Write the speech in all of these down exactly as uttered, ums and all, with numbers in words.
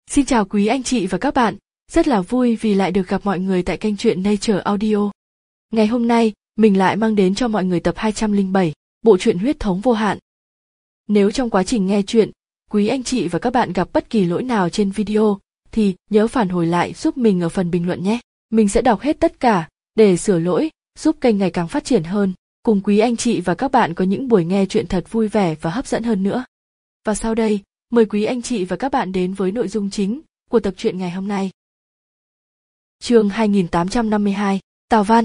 Xin chào quý anh chị và các bạn, rất là vui vì lại được gặp mọi người tại kênh truyện Nature Audio. Ngày hôm nay, mình lại mang đến cho mọi người tập hai trăm lẻ bảy, bộ truyện Huyết thống vô hạn. Nếu trong quá trình nghe truyện, quý anh chị và các bạn gặp bất kỳ lỗi nào trên video, thì nhớ phản hồi lại giúp mình ở phần bình luận nhé. Mình sẽ đọc hết tất cả, để sửa lỗi, giúp kênh ngày càng phát triển hơn, cùng quý anh chị và các bạn có những buổi nghe truyện thật vui vẻ và hấp dẫn hơn nữa. Và sau đây, mời quý anh chị và các bạn đến với nội dung chính của tập truyện ngày hôm nay. Chương hai nghìn tám trăm năm mươi hai, Tào Văn.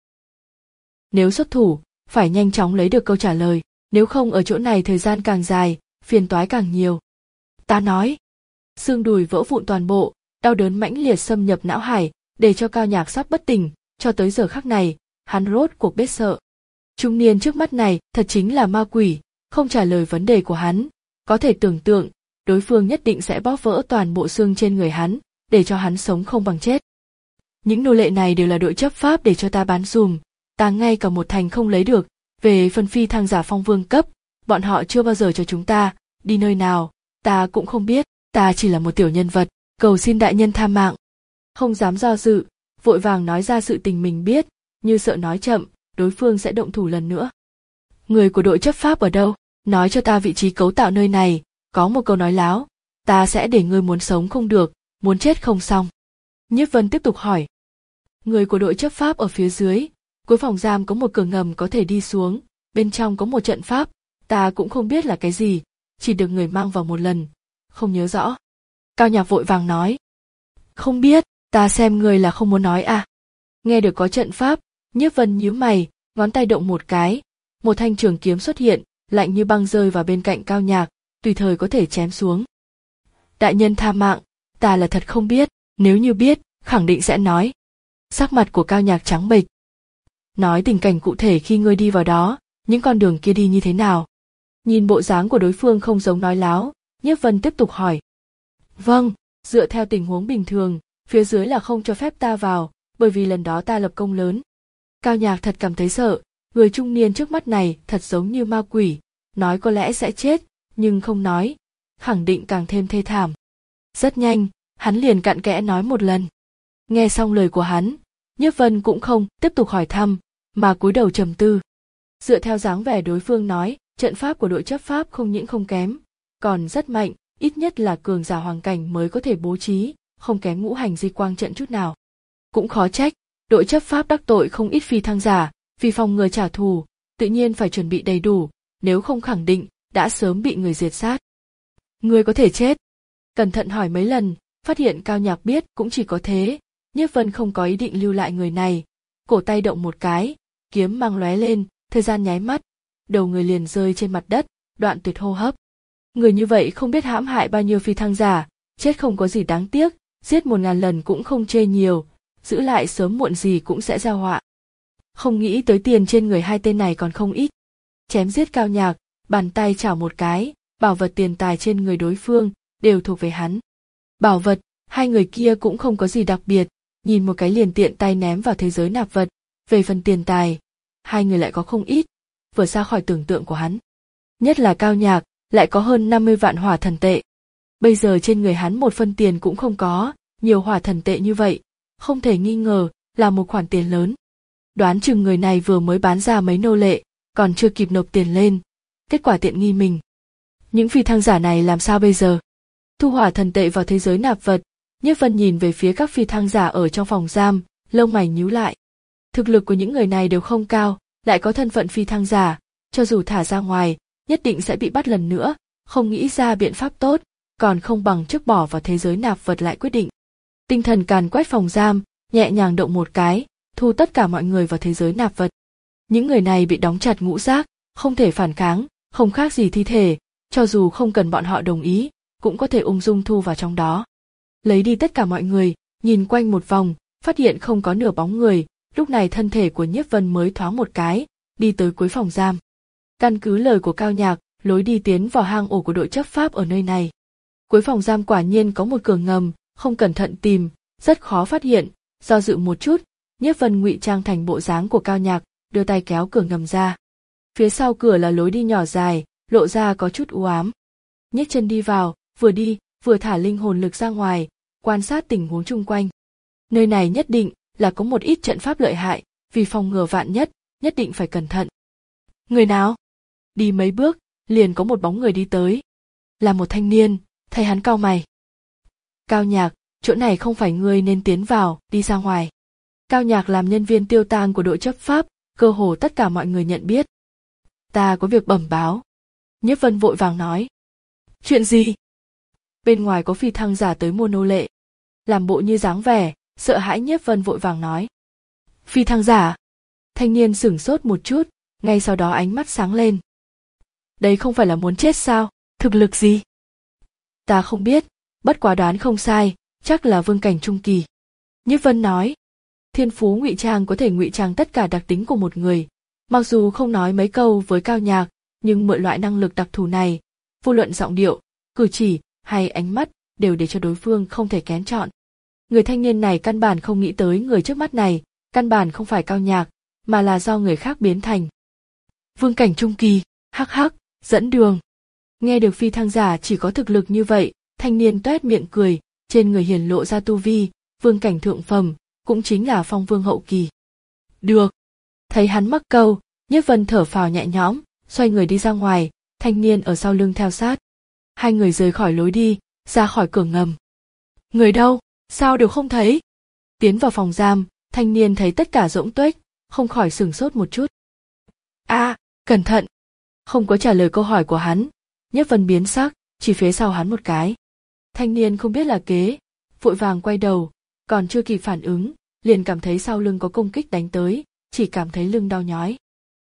Nếu xuất thủ, phải nhanh chóng lấy được câu trả lời, nếu không ở chỗ này thời gian càng dài, phiền toái càng nhiều. Ta nói. Xương đùi vỡ vụn toàn bộ, đau đớn mãnh liệt xâm nhập não hải, để cho Cao Nhạc sắp bất tỉnh, cho tới giờ khắc này, hắn rốt cuộc biết sợ. Trung niên trước mắt này thật chính là ma quỷ, không trả lời vấn đề của hắn, có thể tưởng tượng, đối phương nhất định sẽ bóp vỡ toàn bộ xương trên người hắn, để cho hắn sống không bằng chết. Những nô lệ này đều là đội chấp pháp để cho ta bán dùm, ta ngay cả một thành không lấy được, về phần phi thăng giả phong vương cấp, bọn họ chưa bao giờ cho chúng ta, đi nơi nào, ta cũng không biết, ta chỉ là một tiểu nhân vật, cầu xin đại nhân tha mạng. Không dám do dự, vội vàng nói ra sự tình mình biết, như sợ nói chậm, đối phương sẽ động thủ lần nữa. Người của đội chấp pháp ở đâu? Nói cho ta vị trí cấu tạo nơi này, có một câu nói láo, ta sẽ để ngươi muốn sống không được, muốn chết không xong. Nhiếp Vân tiếp tục hỏi. Người của đội chấp pháp ở phía dưới, cuối phòng giam có một cửa ngầm có thể đi xuống, bên trong có một trận pháp, ta cũng không biết là cái gì, chỉ được người mang vào một lần, không nhớ rõ. Cao Nhạc vội vàng nói. Không biết, ta xem người là không muốn nói à. Nghe được có trận pháp, Nhiếp Vân nhíu mày, ngón tay động một cái, một thanh trường kiếm xuất hiện, lạnh như băng rơi vào bên cạnh Cao Nhạc, tùy thời có thể chém xuống. Đại nhân tha mạng, ta là thật không biết, nếu như biết, khẳng định sẽ nói. Sắc mặt của Cao Nhạc trắng bệch. Nói tình cảnh cụ thể khi ngươi đi vào đó, những con đường kia đi như thế nào. Nhìn bộ dáng của đối phương không giống nói láo, Nhiếp Vân tiếp tục hỏi. Vâng, dựa theo tình huống bình thường, phía dưới là không cho phép ta vào, bởi vì lần đó ta lập công lớn. Cao Nhạc thật cảm thấy sợ, người trung niên trước mắt này thật giống như ma quỷ, nói có lẽ sẽ chết, nhưng không nói, khẳng định càng thêm thê thảm. Rất nhanh, hắn liền cặn kẽ nói một lần. Nghe xong lời của hắn, Nhiếp Vân cũng không tiếp tục hỏi thăm, mà cúi đầu trầm tư. Dựa theo dáng vẻ đối phương nói, trận pháp của đội chấp pháp không những không kém, còn rất mạnh, ít nhất là cường giả hoàng cảnh mới có thể bố trí, không kém ngũ hành di quang trận chút nào. Cũng khó trách, đội chấp pháp đắc tội không ít phi thăng giả, vì phòng ngừa trả thù, tự nhiên phải chuẩn bị đầy đủ, nếu không khẳng định, đã sớm bị người diệt sát. Người có thể chết. Cẩn thận hỏi mấy lần, phát hiện Cao Nhạc biết cũng chỉ có thế, Nhiếp Vân không có ý định lưu lại người này, cổ tay động một cái, kiếm mang lóe lên, thời gian nháy mắt, đầu người liền rơi trên mặt đất, đoạn tuyệt hô hấp. Người như vậy không biết hãm hại bao nhiêu phi thăng giả, chết không có gì đáng tiếc, giết một ngàn lần cũng không chê nhiều, giữ lại sớm muộn gì cũng sẽ gieo họa. Không nghĩ tới tiền trên người hai tên này còn không ít. Chém giết Cao Nhạc, bàn tay chảo một cái, bảo vật tiền tài trên người đối phương đều thuộc về hắn. Bảo vật, hai người kia cũng không có gì đặc biệt, nhìn một cái liền tiện tay ném vào thế giới nạp vật. Về phần tiền tài, hai người lại có không ít, vừa xa khỏi tưởng tượng của hắn. Nhất là Cao Nhạc, lại có hơn năm mươi vạn hỏa thần tệ. Bây giờ trên người hắn một phân tiền cũng không có, nhiều hỏa thần tệ như vậy, không thể nghi ngờ là một khoản tiền lớn. Đoán chừng người này vừa mới bán ra mấy nô lệ, còn chưa kịp nộp tiền lên, kết quả tiện nghi mình. Những phi thăng giả này làm sao bây giờ? Thu hỏa thần tệ vào thế giới nạp vật, Nhiếp Vân nhìn về phía các phi thăng giả ở trong phòng giam, lông mày nhíu lại. Thực lực của những người này đều không cao, lại có thân phận phi thăng giả, cho dù thả ra ngoài, nhất định sẽ bị bắt lần nữa, không nghĩ ra biện pháp tốt, còn không bằng trước bỏ vào thế giới nạp vật lại quyết định. Tinh thần càn quét phòng giam, nhẹ nhàng động một cái, thu tất cả mọi người vào thế giới nạp vật. Những người này bị đóng chặt ngũ giác, không thể phản kháng, không khác gì thi thể, cho dù không cần bọn họ đồng ý, cũng có thể ung dung thu vào trong đó. Lấy đi tất cả mọi người, nhìn quanh một vòng, phát hiện không có nửa bóng người, lúc này thân thể của Nhiếp Vân mới thoáng một cái, đi tới cuối phòng giam. Căn cứ lời của Cao Nhạc, lối đi tiến vào hang ổ của đội chấp pháp ở nơi này. Cuối phòng giam quả nhiên có một cửa ngầm, không cẩn thận tìm, rất khó phát hiện, do dự một chút, Nhiếp Vân ngụy trang thành bộ dáng của Cao Nhạc, đưa tay kéo cửa ngầm ra. Phía sau cửa là lối đi nhỏ dài, lộ ra có chút u ám. Nhấc chân đi vào, vừa đi, vừa thả linh hồn lực ra ngoài, quan sát tình huống chung quanh. Nơi này nhất định là có một ít trận pháp lợi hại, vì phòng ngừa vạn nhất, nhất định phải cẩn thận. Người nào? Đi mấy bước, liền có một bóng người đi tới. Là một thanh niên, thấy hắn cau mày. Cao Nhạc, chỗ này không phải ngươi nên tiến vào, đi ra ngoài. Cao Nhạc làm nhân viên tiêu tang của đội chấp pháp, cơ hồ tất cả mọi người nhận biết. Ta có việc bẩm báo. Nhiếp Vân vội vàng nói. Chuyện gì? Bên ngoài có phi thăng giả tới mua nô lệ. Làm bộ như dáng vẻ, sợ hãi Nhiếp Vân vội vàng nói. Phi thăng giả? Thanh niên sửng sốt một chút, ngay sau đó ánh mắt sáng lên. Đấy không phải là muốn chết sao? Thực lực gì? Ta không biết, bất quá đoán không sai, chắc là vương cảnh trung kỳ. Nhiếp Vân nói. Thiên phú ngụy trang có thể ngụy trang tất cả đặc tính của một người, mặc dù không nói mấy câu với Cao Nhạc, nhưng mượn loại năng lực đặc thù này, vô luận giọng điệu, cử chỉ hay ánh mắt đều để cho đối phương không thể kén chọn. Người thanh niên này căn bản không nghĩ tới người trước mắt này, căn bản không phải Cao Nhạc, mà là do người khác biến thành. Vương cảnh trung kỳ, hắc hắc, dẫn đường. Nghe được phi thăng giả chỉ có thực lực như vậy, thanh niên toét miệng cười, trên người hiển lộ ra tu vi, vương cảnh thượng phẩm, cũng chính là phong vương hậu kỳ. Được. Thấy hắn mắc câu, Nhiếp Vân thở phào nhẹ nhõm, xoay người đi ra ngoài, thanh niên ở sau lưng theo sát. Hai người rời khỏi lối đi, ra khỏi cửa ngầm. Người đâu, sao đều không thấy? Tiến vào phòng giam, thanh niên thấy tất cả rỗng tuếch, không khỏi sửng sốt một chút. A, à, cẩn thận. Không có trả lời câu hỏi của hắn, Nhiếp Vân biến sắc, chỉ phía sau hắn một cái. Thanh niên không biết là kế, vội vàng quay đầu, còn chưa kịp phản ứng, liền cảm thấy sau lưng có công kích đánh tới, chỉ cảm thấy lưng đau nhói.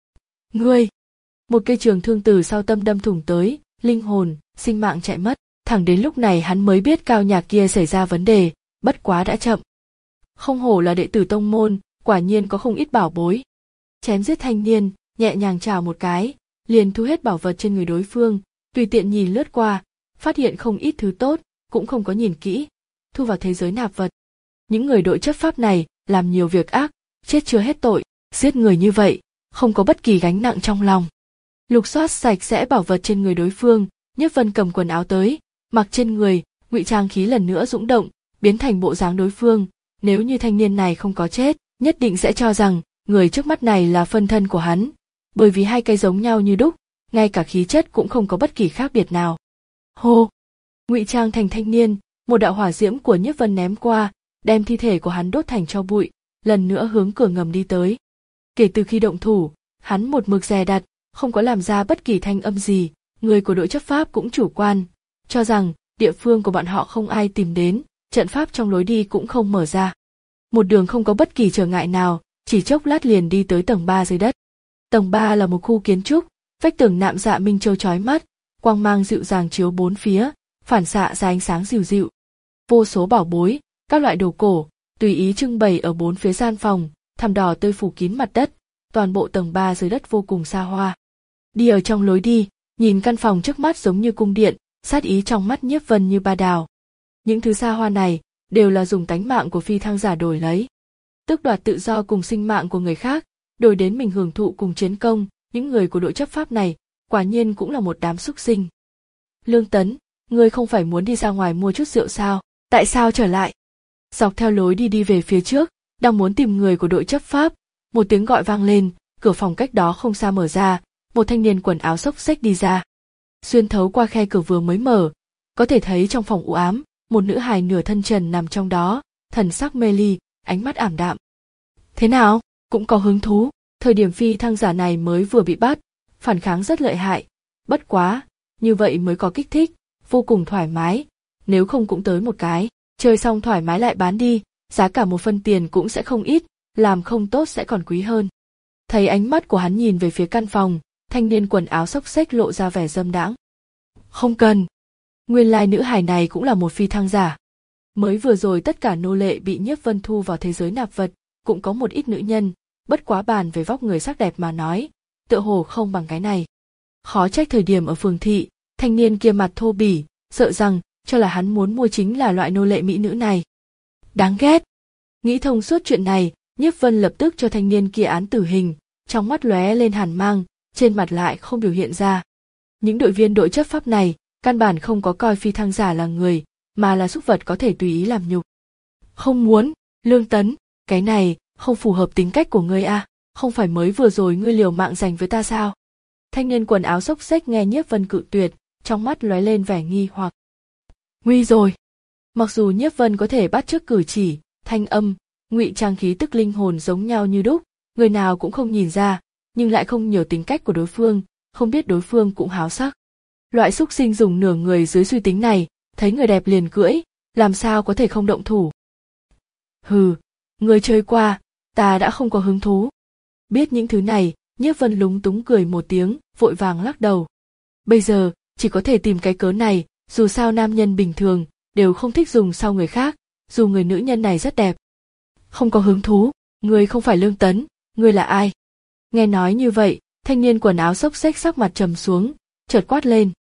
Ngươi! Một cây trường thương từ sau tâm đâm thủng tới, linh hồn, sinh mạng chạy mất, thẳng đến lúc này hắn mới biết Cao Nhạc kia xảy ra vấn đề, bất quá đã chậm. Không hổ là đệ tử tông môn, quả nhiên có không ít bảo bối. Chém giết thanh niên, nhẹ nhàng chào một cái, liền thu hết bảo vật trên người đối phương, tùy tiện nhìn lướt qua, phát hiện không ít thứ tốt, cũng không có nhìn kỹ, thu vào thế giới nạp vật. Những người đội chấp pháp này làm nhiều việc ác, chết chưa hết tội, giết người như vậy, không có bất kỳ gánh nặng trong lòng. Lục soát sạch sẽ bảo vật trên người đối phương, Nhiếp Vân cầm quần áo tới, mặc trên người, ngụy trang khí lần nữa dũng động, biến thành bộ dáng đối phương. Nếu như thanh niên này không có chết, nhất định sẽ cho rằng người trước mắt này là phân thân của hắn, bởi vì hai cái giống nhau như đúc, ngay cả khí chất cũng không có bất kỳ khác biệt nào. Hô! Ngụy trang thành thanh niên, một đạo hỏa diễm của Nhiếp Vân ném qua, đem thi thể của hắn đốt thành tro bụi, lần nữa hướng cửa ngầm đi tới. Kể từ khi động thủ, hắn một mực dè đặt, không có làm ra bất kỳ thanh âm gì, người của đội chấp pháp cũng chủ quan, cho rằng địa phương của bọn họ không ai tìm đến, trận pháp trong lối đi cũng không mở ra. Một đường không có bất kỳ trở ngại nào, chỉ chốc lát liền đi tới tầng ba dưới đất. Tầng ba là một khu kiến trúc, vách tường nạm dạ minh châu chói mắt, quang mang dịu dàng chiếu bốn phía, phản xạ ra ánh sáng dịu dịu. Vô số bảo bối, các loại đồ cổ, tùy ý trưng bày ở bốn phía gian phòng, thảm đỏ tươi phủ kín mặt đất, toàn bộ tầng ba dưới đất vô cùng xa hoa. Đi ở trong lối đi, nhìn căn phòng trước mắt giống như cung điện, sát ý trong mắt Nhiếp Vân như ba đào. Những thứ xa hoa này đều là dùng tánh mạng của phi thăng giả đổi lấy, tước đoạt tự do cùng sinh mạng của người khác, đổi đến mình hưởng thụ cùng chiến công. Những người của đội chấp pháp này quả nhiên cũng là một đám súc sinh. Lương Tấn, ngươi không phải muốn đi ra ngoài mua chút rượu sao? Tại sao trở lại? Dọc theo lối đi đi về phía trước, đang muốn tìm người của đội chấp pháp, một tiếng gọi vang lên, cửa phòng cách đó không xa mở ra, một thanh niên quần áo xốc xếch đi ra. Xuyên thấu qua khe cửa vừa mới mở, có thể thấy trong phòng u ám, một nữ hài nửa thân trần nằm trong đó, thần sắc mê ly, ánh mắt ảm đạm. Thế nào? Cũng có hứng thú. Thời điểm phi thăng giả này mới vừa bị bắt, phản kháng rất lợi hại, bất quá, như vậy mới có kích thích, vô cùng thoải mái, nếu không cũng tới một cái, chơi xong thoải mái lại bán đi, giá cả một phân tiền cũng sẽ không ít, làm không tốt sẽ còn quý hơn. Thấy ánh mắt của hắn nhìn về phía căn phòng, thanh niên quần áo xốc xếch lộ ra vẻ dâm đãng. Không cần. Nguyên lai nữ hài này cũng là một phi thăng giả. Mới vừa rồi tất cả nô lệ bị Nhiếp Vân thu vào thế giới nạp vật, cũng có một ít nữ nhân, bất quá bàn về vóc người sắc đẹp mà nói, tựa hồ không bằng cái này. Khó trách thời điểm ở phường thị, thanh niên kia mặt thô bỉ, sợ rằng cho là hắn muốn mua chính là loại nô lệ mỹ nữ này. Đáng ghét. Nghĩ thông suốt chuyện này, Nhiếp Vân lập tức cho thanh niên kia án tử hình, trong mắt lóe lên hàn mang, trên mặt lại không biểu hiện ra. Những đội viên đội chấp pháp này, căn bản không có coi phi thăng giả là người, mà là súc vật có thể tùy ý làm nhục. Không muốn, Lương Tấn, cái này không phù hợp tính cách của ngươi à, không phải mới vừa rồi ngươi liều mạng giành với ta sao? Thanh niên quần áo xốc xếch nghe Nhiếp Vân cự tuyệt, trong mắt lóe lên vẻ nghi hoặc. Nguy rồi. Mặc dù Nhiếp Vân có thể bắt chước cử chỉ, thanh âm, ngụy trang khí tức linh hồn giống nhau như đúc, người nào cũng không nhìn ra, nhưng lại không nhiều tính cách của đối phương, không biết đối phương cũng háo sắc. Loại xúc sinh dùng nửa người dưới suy tính này, thấy người đẹp liền cưỡi, làm sao có thể không động thủ. Hừ, người chơi qua, ta đã không có hứng thú. Biết những thứ này, Nhiếp Vân lúng túng cười một tiếng, vội vàng lắc đầu. Bây giờ, chỉ có thể tìm cái cớ này, dù sao nam nhân bình thường, đều không thích dùng sau người khác, dù người nữ nhân này rất đẹp. Không có hứng thú, ngươi không phải Lương Tấn, ngươi là ai? Nghe nói như vậy, thanh niên quần áo xốc xếch sắc mặt trầm xuống, chợt quát lên.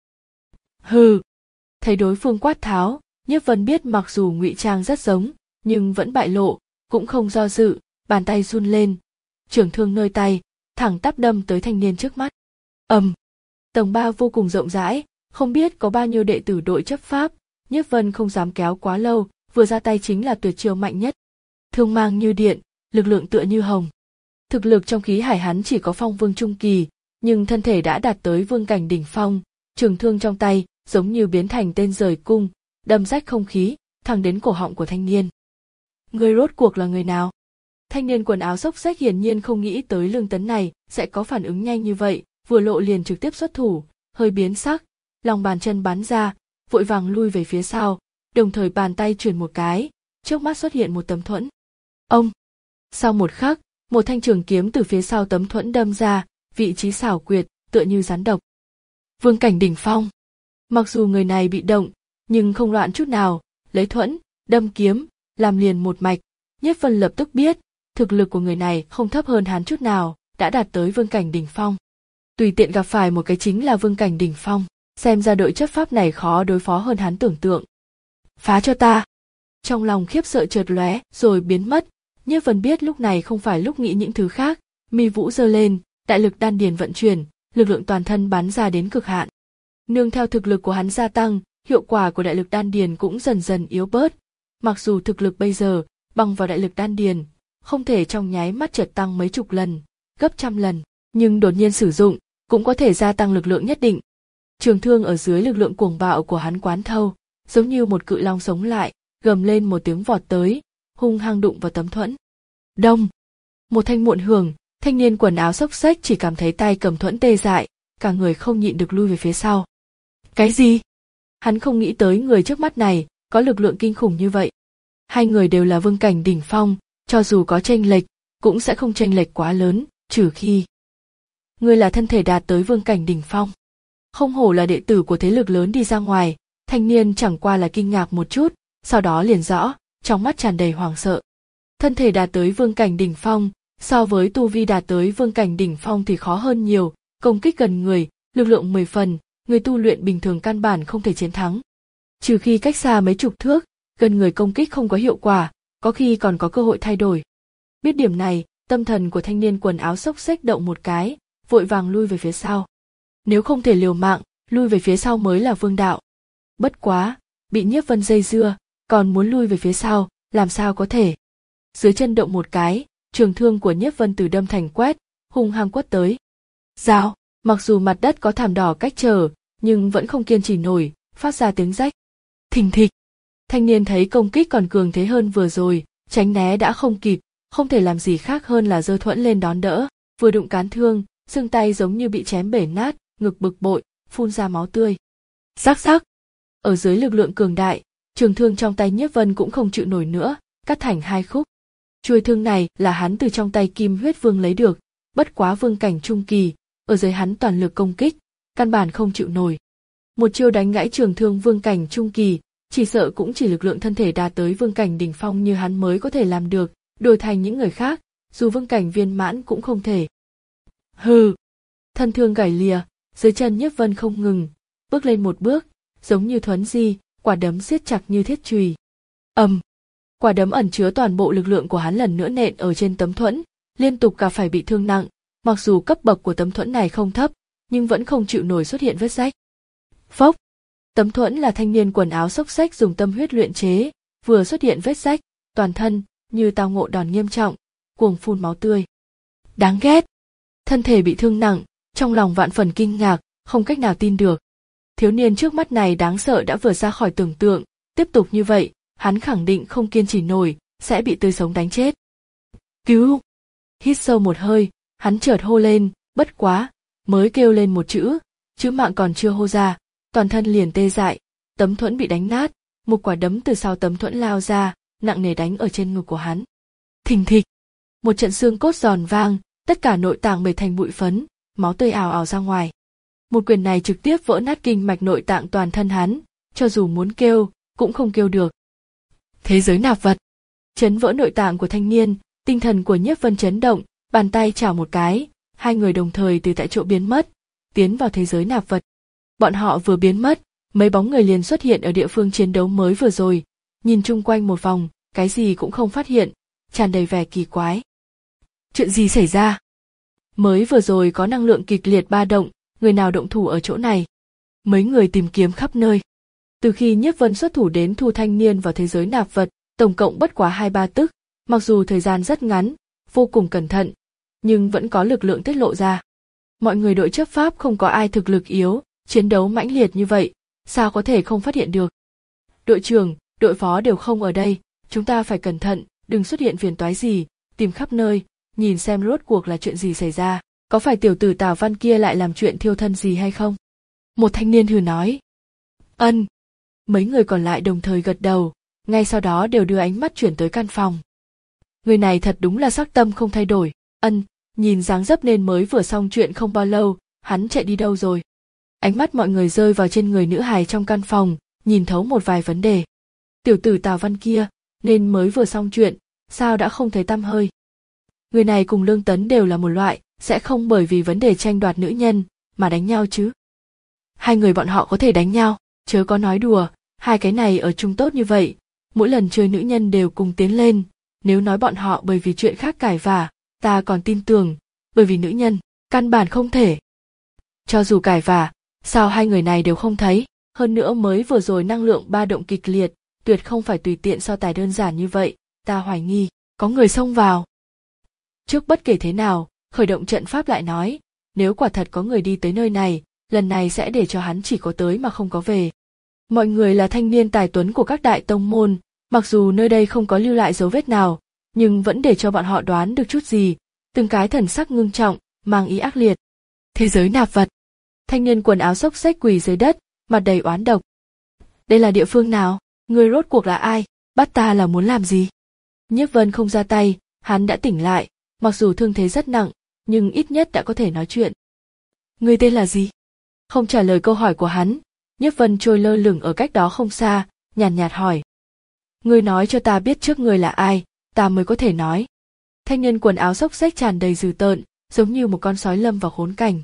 Hừ. Thấy đối phương quát tháo, Nhiếp Vân biết mặc dù ngụy trang rất giống, nhưng vẫn bại lộ, cũng không do dự, bàn tay run lên, trường thương nơi tay, thẳng tắp đâm tới thanh niên trước mắt. Ầm. Tầng ba vô cùng rộng rãi, không biết có bao nhiêu đệ tử đội chấp pháp, Nhiếp Vân không dám kéo quá lâu, vừa ra tay chính là tuyệt chiêu mạnh nhất. Thương mang như điện, lực lượng tựa như hồng. Thực lực trong khí hải hắn chỉ có phong vương trung kỳ, nhưng thân thể đã đạt tới vương cảnh đỉnh phong, trường thương trong tay giống như biến thành tên rời cung, đâm rách không khí, thẳng đến cổ họng của thanh niên. Người rốt cuộc là người nào? Thanh niên quần áo xốc xếch hiển nhiên không nghĩ tới Lương Tấn này sẽ có phản ứng nhanh như vậy, vừa lộ liền trực tiếp xuất thủ, hơi biến sắc, lòng bàn chân bắn ra, vội vàng lui về phía sau, đồng thời bàn tay chuyển một cái, trước mắt xuất hiện một tấm thuẫn. Ông! Sau một khắc, một thanh trường kiếm từ phía sau tấm thuẫn đâm ra, vị trí xảo quyệt, tựa như rắn độc. Vương cảnh đỉnh phong. Mặc dù người này bị động, nhưng không loạn chút nào, lấy thuẫn, đâm kiếm, làm liền một mạch. Nhiếp Vân lập tức biết, thực lực của người này không thấp hơn hắn chút nào, đã đạt tới vương cảnh đỉnh phong. Tùy tiện gặp phải một cái chính là vương cảnh đỉnh phong, xem ra đội chấp pháp này khó đối phó hơn hắn tưởng tượng. Phá cho ta! Trong lòng khiếp sợ chợt lóe, rồi biến mất. Nhiếp Vân biết lúc này không phải lúc nghĩ những thứ khác, mi vũ giơ lên, đại lực đan điền vận chuyển, lực lượng toàn thân bắn ra đến cực hạn. Nương theo thực lực của hắn gia tăng, hiệu quả của đại lực đan điền cũng dần dần yếu bớt. Mặc dù thực lực bây giờ bằng vào đại lực đan điền, không thể trong nháy mắt chợt tăng mấy chục lần, gấp trăm lần, nhưng đột nhiên sử dụng cũng có thể gia tăng lực lượng nhất định. Trường thương ở dưới lực lượng cuồng bạo của hắn quán thâu, giống như một cự long sống lại, gầm lên một tiếng vọt tới, hung hăng đụng vào tấm thuẫn. Đông! Một thanh muộn hưởng, thanh niên quần áo xốc xếch chỉ cảm thấy tay cầm thuẫn tê dại, cả người không nhịn được lui về phía sau. Cái gì? Hắn không nghĩ tới người trước mắt này có lực lượng kinh khủng như vậy. Hai người đều là vương cảnh đỉnh phong, cho dù có chênh lệch, cũng sẽ không chênh lệch quá lớn, trừ khi người là thân thể đạt tới vương cảnh đỉnh phong. Không hổ là đệ tử của thế lực lớn đi ra ngoài, thanh niên chẳng qua là kinh ngạc một chút, sau đó liền rõ, trong mắt tràn đầy hoảng sợ. Thân thể đạt tới vương cảnh đỉnh phong, so với tu vi đạt tới vương cảnh đỉnh phong thì khó hơn nhiều, công kích gần người, lực lượng mười phần, người tu luyện bình thường căn bản không thể chiến thắng. Trừ khi cách xa mấy chục thước, gần người công kích không có hiệu quả, có khi còn có cơ hội thay đổi. Biết điểm này, tâm thần của thanh niên quần áo xốc xếch động một cái, vội vàng lui về phía sau. Nếu không thể liều mạng, lui về phía sau mới là vương đạo. Bất quá, bị Nhiếp Vân dây dưa, còn muốn lui về phía sau, làm sao có thể. Dưới chân động một cái, trường thương của Nhiếp Vân từ đâm thành quét, hung hăng quất tới. Rào, mặc dù mặt đất có thảm đỏ cách trở, nhưng vẫn không kiên trì nổi, phát ra tiếng rách. Thình thịch. Thanh niên thấy công kích còn cường thế hơn vừa rồi, tránh né đã không kịp, không thể làm gì khác hơn là giơ thuẫn lên đón đỡ, vừa đụng cán thương, xương tay giống như bị chém bể nát, ngực bực bội, phun ra máu tươi. Rắc rắc. Ở dưới lực lượng cường đại, trường thương trong tay Nhiếp Vân cũng không chịu nổi nữa, cắt thành hai khúc. Chuôi thương này là hắn từ trong tay Kim Huyết Vương lấy được, bất quá vương cảnh trung kỳ, ở dưới hắn toàn lực công kích, căn bản không chịu nổi. Một chiêu đánh gãy trường thương vương cảnh trung kỳ, chỉ sợ cũng chỉ lực lượng thân thể đạt tới vương cảnh đỉnh phong như hắn mới có thể làm được, đổi thành những người khác, dù vương cảnh viên mãn cũng không thể. Hừ. Thân thương gãy lìa, dưới chân Nhiếp Vân không ngừng, bước lên một bước, giống như thuấn di, quả đấm siết chặt như thiết chùy. Ầm. Quả đấm ẩn chứa toàn bộ lực lượng của hắn lần nữa nện ở trên tấm thuẫn, liên tục cả phải bị thương nặng, mặc dù cấp bậc của tấm thuẫn này không thấp, nhưng vẫn không chịu nổi xuất hiện vết rách. Phốc. Tấm thuẫn là thanh niên quần áo xốc xếch dùng tâm huyết luyện chế, vừa xuất hiện vết rách, toàn thân như tao ngộ đòn nghiêm trọng, cuồng phun máu tươi. Đáng ghét! Thân thể bị thương nặng, trong lòng vạn phần kinh ngạc, không cách nào tin được. Thiếu niên trước mắt này đáng sợ đã vượt ra khỏi tưởng tượng, tiếp tục như vậy, hắn khẳng định không kiên trì nổi, sẽ bị tươi sống đánh chết. Cứu! Hít sâu một hơi, hắn chợt hô lên, bất quá, mới kêu lên một chữ, chữ mạng còn chưa hô ra, toàn thân liền tê dại, tấm thuẫn bị đánh nát, một quả đấm từ sau tấm thuẫn lao ra, nặng nề đánh ở trên ngực của hắn. Thình thịch! Một trận xương cốt giòn vang, tất cả nội tạng bể thành bụi phấn, máu tươi ào ào ra ngoài. Một quyền này trực tiếp vỡ nát kinh mạch nội tạng toàn thân hắn, cho dù muốn kêu, cũng không kêu được. Thế giới nạp vật! Chấn vỡ nội tạng của thanh niên, tinh thần của Nhiếp Vân chấn động, bàn tay chảo một cái, hai người đồng thời từ tại chỗ biến mất, tiến vào thế giới nạp vật. Bọn họ vừa biến mất, mấy bóng người liền xuất hiện ở địa phương chiến đấu mới vừa rồi, nhìn chung quanh một vòng, cái gì cũng không phát hiện, tràn đầy vẻ kỳ quái. Chuyện gì xảy ra? Mới vừa rồi có năng lượng kịch liệt ba động, người nào động thủ ở chỗ này? Mấy người tìm kiếm khắp nơi. Từ khi Nhiếp Vân xuất thủ đến thu thanh niên vào thế giới nạp vật, tổng cộng bất quá hai ba tức, mặc dù thời gian rất ngắn, vô cùng cẩn thận, nhưng vẫn có lực lượng tiết lộ ra. Mọi người đội chấp pháp không có ai thực lực yếu, chiến đấu mãnh liệt như vậy, sao có thể không phát hiện được? Đội trưởng, đội phó đều không ở đây, chúng ta phải cẩn thận, đừng xuất hiện phiền toái gì, tìm khắp nơi, nhìn xem rốt cuộc là chuyện gì xảy ra, có phải tiểu tử Tào Văn kia lại làm chuyện thiêu thân gì hay không? Một thanh niên hừ nói. Ân. Mấy người còn lại đồng thời gật đầu, ngay sau đó đều đưa ánh mắt chuyển tới căn phòng. Người này thật đúng là sắc tâm không thay đổi. Ân, nhìn dáng dấp nên mới vừa xong chuyện không bao lâu, hắn chạy đi đâu rồi? Ánh mắt mọi người rơi vào trên người nữ hài trong căn phòng, nhìn thấu một vài vấn đề. Tiểu tử Tào Văn kia, nên mới vừa xong chuyện, sao đã không thấy tăm hơi? Người này cùng Lương Tấn đều là một loại, sẽ không bởi vì vấn đề tranh đoạt nữ nhân mà đánh nhau chứ? Hai người bọn họ có thể đánh nhau, chớ có nói đùa, hai cái này ở chung tốt như vậy, mỗi lần chơi nữ nhân đều cùng tiến lên, nếu nói bọn họ bởi vì chuyện khác cãi vả, ta còn tin tưởng, bởi vì nữ nhân, căn bản không thể. Cho dù cãi vả, sao hai người này đều không thấy, hơn nữa mới vừa rồi năng lượng ba động kịch liệt, tuyệt không phải tùy tiện so tài đơn giản như vậy, ta hoài nghi, có người xông vào. Trước bất kể thế nào, khởi động trận pháp lại nói, nếu quả thật có người đi tới nơi này, lần này sẽ để cho hắn chỉ có tới mà không có về. Mọi người là thanh niên tài tuấn của các đại tông môn, mặc dù nơi đây không có lưu lại dấu vết nào, nhưng vẫn để cho bọn họ đoán được chút gì, từng cái thần sắc ngưng trọng, mang ý ác liệt. Thế giới nạp vật. Thanh niên quần áo xốc xếch quỳ dưới đất, mặt đầy oán độc. Đây là địa phương nào? Ngươi rốt cuộc là ai? Bắt ta là muốn làm gì? Nhiếp Vân không ra tay, hắn đã tỉnh lại, mặc dù thương thế rất nặng, nhưng ít nhất đã có thể nói chuyện. Ngươi tên là gì? Không trả lời câu hỏi của hắn, Nhiếp Vân trôi lơ lửng ở cách đó không xa, nhàn nhạt, nhạt hỏi. Ngươi nói cho ta biết trước ngươi là ai, ta mới có thể nói. Thanh niên quần áo xốc xếch tràn đầy dữ tợn, giống như một con sói lâm vào khốn cảnh.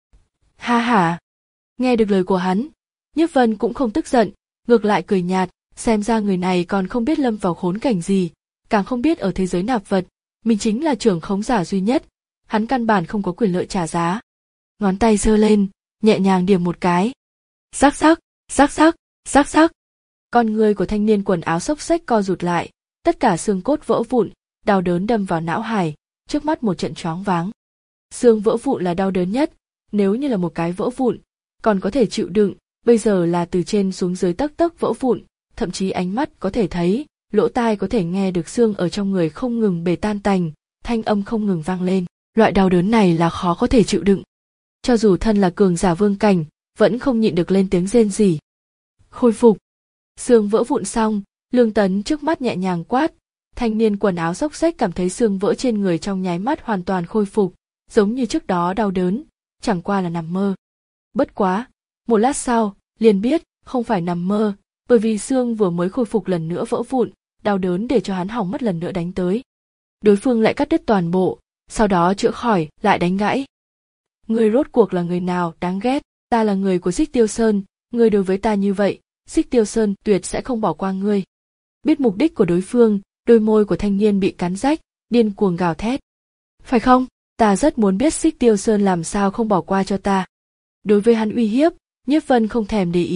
Ha ha! Nghe được lời của hắn, Nhiếp Vân cũng không tức giận, ngược lại cười nhạt, xem ra người này còn không biết lâm vào khốn cảnh gì, càng không biết ở thế giới nạp vật, mình chính là trưởng khống giả duy nhất, hắn căn bản không có quyền lợi trả giá. Ngón tay giơ lên, nhẹ nhàng điểm một cái. Rắc rắc, rắc rắc, rắc rắc. Con người của thanh niên quần áo xốc xếch co rụt lại, tất cả xương cốt vỡ vụn, đau đớn đâm vào não hải, trước mắt một trận choáng váng. Xương vỡ vụn là đau đớn nhất, nếu như là một cái vỡ vụn, còn có thể chịu đựng, bây giờ là từ trên xuống dưới tấc tấc vỡ vụn, thậm chí ánh mắt có thể thấy, lỗ tai có thể nghe được xương ở trong người không ngừng bể tan tành, thanh âm không ngừng vang lên, loại đau đớn này là khó có thể chịu đựng. Cho dù thân là cường giả vương cảnh, vẫn không nhịn được lên tiếng rên rỉ. Khôi phục. Xương vỡ vụn xong, Lương Tấn trước mắt nhẹ nhàng quát, thanh niên quần áo xốc xếch cảm thấy xương vỡ trên người trong nháy mắt hoàn toàn khôi phục, giống như trước đó đau đớn, chẳng qua là nằm mơ. Bất quá, một lát sau, liền biết, không phải nằm mơ, bởi vì xương vừa mới khôi phục lần nữa vỡ vụn, đau đớn để cho hắn hỏng mất lần nữa đánh tới. Đối phương lại cắt đứt toàn bộ, sau đó chữa khỏi, lại đánh gãy. Ngươi rốt cuộc là người nào đáng ghét, ta là người của Xích Tiêu Sơn, ngươi đối với ta như vậy, Xích Tiêu Sơn tuyệt sẽ không bỏ qua ngươi. Biết mục đích của đối phương, đôi môi của thanh niên bị cắn rách, điên cuồng gào thét. Phải không, ta rất muốn biết Xích Tiêu Sơn làm sao không bỏ qua cho ta. Đối với hắn uy hiếp, Nhiếp Vân không thèm để ý,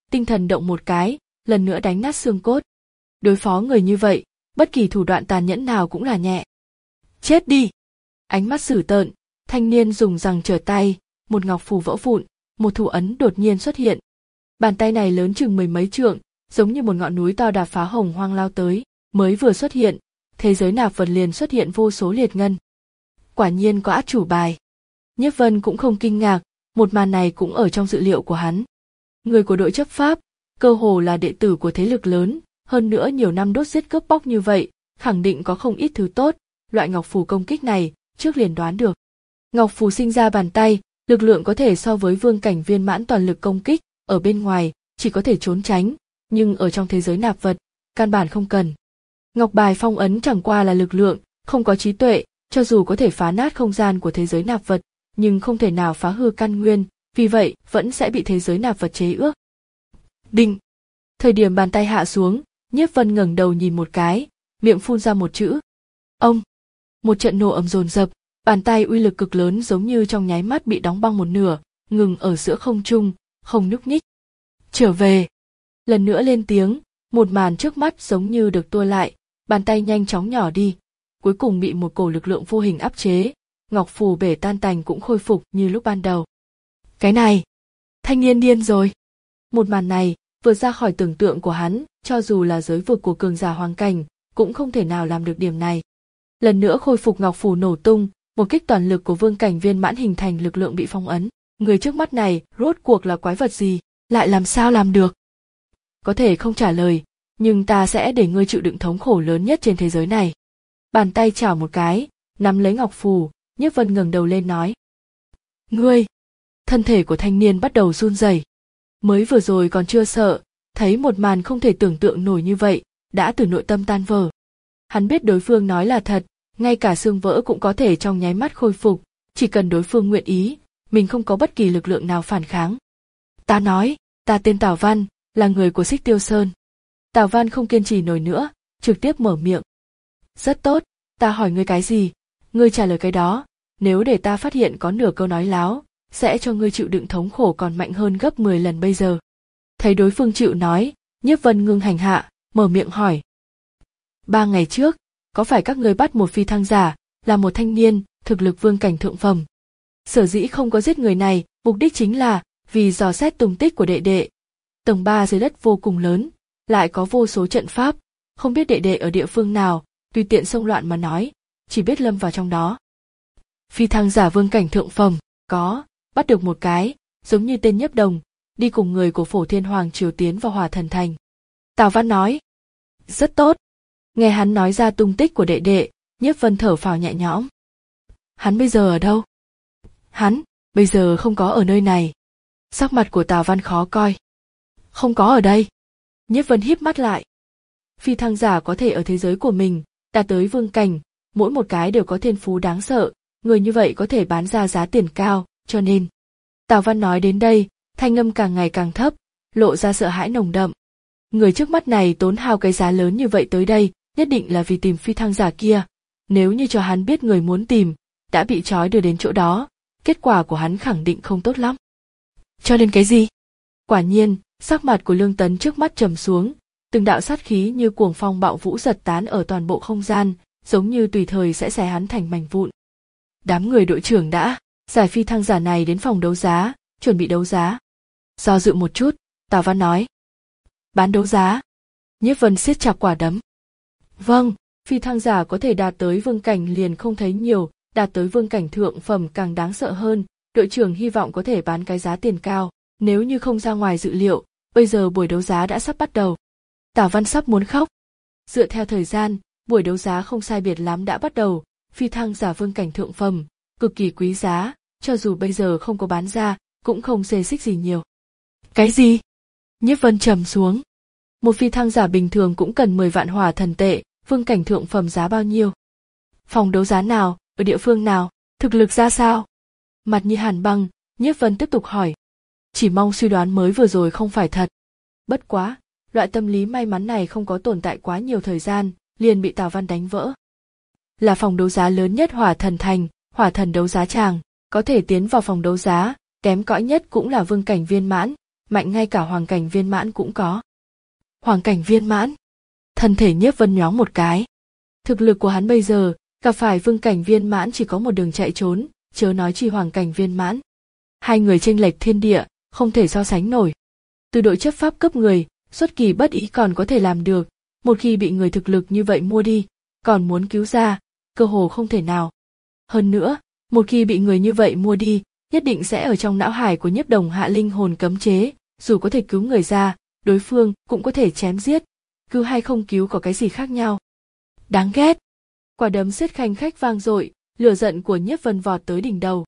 tinh thần động một cái, lần nữa đánh nát xương cốt. Đối phó người như vậy, bất kỳ thủ đoạn tàn nhẫn nào cũng là nhẹ. Chết đi! Ánh mắt dữ tợn, thanh niên dùng giằng trở tay, một ngọc phù vỡ vụn, một thủ ấn đột nhiên xuất hiện. Bàn tay này lớn chừng mười mấy trượng, giống như một ngọn núi to đạp phá hồng hoang lao tới, mới vừa xuất hiện, thế giới nạp vật liền xuất hiện vô số liệt ngân. Quả nhiên có át chủ bài. Nhiếp Vân cũng không kinh ngạc, một màn này cũng ở trong dự liệu của hắn. Người của đội chấp pháp, cơ hồ là đệ tử của thế lực lớn, hơn nữa nhiều năm đốt giết cướp bóc như vậy, khẳng định có không ít thứ tốt, loại ngọc phù công kích này, trước liền đoán được. Ngọc phù sinh ra bàn tay, lực lượng có thể so với vương cảnh viên mãn toàn lực công kích, ở bên ngoài, chỉ có thể trốn tránh, nhưng ở trong thế giới nạp vật, căn bản không cần. Ngọc bài phong ấn chẳng qua là lực lượng, không có trí tuệ, cho dù có thể phá nát không gian của thế giới nạp vật, nhưng không thể nào phá hư căn nguyên, vì vậy vẫn sẽ bị thế giới nạp vật chế ước. Đinh! Thời điểm bàn tay hạ xuống, Nhiếp Vân ngẩng đầu nhìn một cái, miệng phun ra một chữ. Ông! Một trận nổ ầm dồn dập, bàn tay uy lực cực lớn giống như trong nháy mắt bị đóng băng một nửa, ngừng ở giữa không trung, không nhúc nhích. Trở về! Lần nữa lên tiếng, một màn trước mắt giống như được tua lại, bàn tay nhanh chóng nhỏ đi, cuối cùng bị một cổ lực lượng vô hình áp chế, ngọc phù bể tan tành cũng khôi phục như lúc ban đầu. Cái này! Thanh niên điên rồi! Một màn này, vượt ra khỏi tưởng tượng của hắn, cho dù là giới vực của cường giả hoàng cảnh, cũng không thể nào làm được điểm này. Lần nữa khôi phục ngọc phù nổ tung, một kích toàn lực của vương cảnh viên mãn hình thành lực lượng bị phong ấn. Người trước mắt này, rốt cuộc là quái vật gì, lại làm sao làm được? Có thể không trả lời, nhưng ta sẽ để ngươi chịu đựng thống khổ lớn nhất trên thế giới này. Bàn tay chảo một cái, nắm lấy ngọc phù, Nhiếp Vân ngẩng đầu lên nói. Ngươi! Thân thể của thanh niên bắt đầu run rẩy. Mới vừa rồi còn chưa sợ, thấy một màn không thể tưởng tượng nổi như vậy, đã từ nội tâm tan vỡ. Hắn biết đối phương nói là thật, ngay cả xương vỡ cũng có thể trong nháy mắt khôi phục, chỉ cần đối phương nguyện ý, mình không có bất kỳ lực lượng nào phản kháng. Ta nói, ta tên Tào Văn, là người của Xích Tiêu Sơn. Tào Văn không kiên trì nổi nữa, trực tiếp mở miệng. Rất tốt, ta hỏi ngươi cái gì, ngươi trả lời cái đó, nếu để ta phát hiện có nửa câu nói láo, sẽ cho ngươi chịu đựng thống khổ còn mạnh hơn gấp mười lần bây giờ. Thấy đối phương chịu nói, Nhiếp Vân ngưng hành hạ, mở miệng hỏi. Ba ngày trước, có phải các ngươi bắt một phi thăng giả, là một thanh niên, thực lực vương cảnh thượng phẩm? Sở dĩ không có giết người này, mục đích chính là vì dò xét tung tích của đệ đệ. Tầng ba dưới đất vô cùng lớn, lại có vô số trận pháp, không biết đệ đệ ở địa phương nào, tùy tiện xông loạn mà nói, chỉ biết lâm vào trong đó. Phi thăng giả vương cảnh thượng phẩm, có, bắt được một cái, giống như tên Nhiếp Đồng, đi cùng người của Phổ Thiên Hoàng triều tiến vào Hỏa Thần Thành. Tào Văn nói. Rất tốt. Nghe hắn nói ra tung tích của đệ đệ, Nhiếp Vân thở phào nhẹ nhõm. Hắn bây giờ ở đâu? Hắn, bây giờ không có ở nơi này. Sắc mặt của Tào Văn khó coi. Không có ở đây. Nhiếp Vân híp mắt lại. Phi thăng giả có thể ở thế giới của mình, đạt tới vương cảnh, mỗi một cái đều có thiên phú đáng sợ, người như vậy có thể bán ra giá tiền cao, cho nên. Tào Văn nói đến đây, thanh âm càng ngày càng thấp, lộ ra sợ hãi nồng đậm. Người trước mắt này tốn hao cái giá lớn như vậy tới đây, nhất định là vì tìm phi thăng giả kia. Nếu như cho hắn biết người muốn tìm, đã bị trói đưa đến chỗ đó, kết quả của hắn khẳng định không tốt lắm. Cho nên cái gì? Quả nhiên, sắc mặt của Lương Tấn trước mắt trầm xuống, từng đạo sát khí như cuồng phong bạo vũ giật tán ở toàn bộ không gian, giống như tùy thời sẽ xé hắn thành mảnh vụn. Đám người đội trưởng đã giải phi thăng giả này đến phòng đấu giá, chuẩn bị đấu giá. Do dự một chút, Tào Văn nói. Bán đấu giá. Nhiếp Vân siết chặt quả đấm. Vâng, phi thăng giả có thể đạt tới vương cảnh liền không thấy nhiều, đạt tới vương cảnh thượng phẩm càng đáng sợ hơn, đội trưởng hy vọng có thể bán cái giá tiền cao, nếu như không ra ngoài dự liệu, bây giờ buổi đấu giá đã sắp bắt đầu. Tào Văn sắp muốn khóc. Dựa theo thời gian, buổi đấu giá không sai biệt lắm đã bắt đầu, phi thăng giả vương cảnh thượng phẩm, cực kỳ quý giá, cho dù bây giờ không có bán ra, cũng không xê xích gì nhiều. Cái gì? Nhiếp Vân trầm xuống. Một phi thăng giả bình thường cũng cần mười vạn hỏa thần tệ, vương cảnh thượng phẩm giá bao nhiêu? Phòng đấu giá nào, ở địa phương nào, thực lực ra sao? Mặt như hàn băng, Nhiếp Vân tiếp tục hỏi. Chỉ mong suy đoán mới vừa rồi không phải thật. Bất quá, loại tâm lý may mắn này không có tồn tại quá nhiều thời gian, liền bị Tào Văn đánh vỡ. Là phòng đấu giá lớn nhất Hỏa Thần Thành, Hỏa Thần đấu giá tràng, có thể tiến vào phòng đấu giá, kém cỏi nhất cũng là vương cảnh viên mãn, mạnh ngay cả hoàng cảnh viên mãn cũng có. Hoàng cảnh viên mãn. Thân thể Nhiếp Vân nhoáng một cái. Thực lực của hắn bây giờ, gặp phải vương cảnh viên mãn chỉ có một đường chạy trốn, chớ nói chi hoàng cảnh viên mãn. Hai người chênh lệch thiên địa, không thể so sánh nổi. Từ đội chấp pháp cấp người, xuất kỳ bất ý còn có thể làm được, một khi bị người thực lực như vậy mua đi, còn muốn cứu ra, cơ hồ không thể nào. Hơn nữa, một khi bị người như vậy mua đi, nhất định sẽ ở trong não hải của Nhiếp Đồng hạ linh hồn cấm chế, dù có thể cứu người ra, đối phương cũng có thể chém giết, cứu hay không cứu có cái gì khác nhau. Đáng ghét. Quả đấm xiết khanh khách vang dội, lửa giận của Nhiếp Vân vọt tới đỉnh đầu.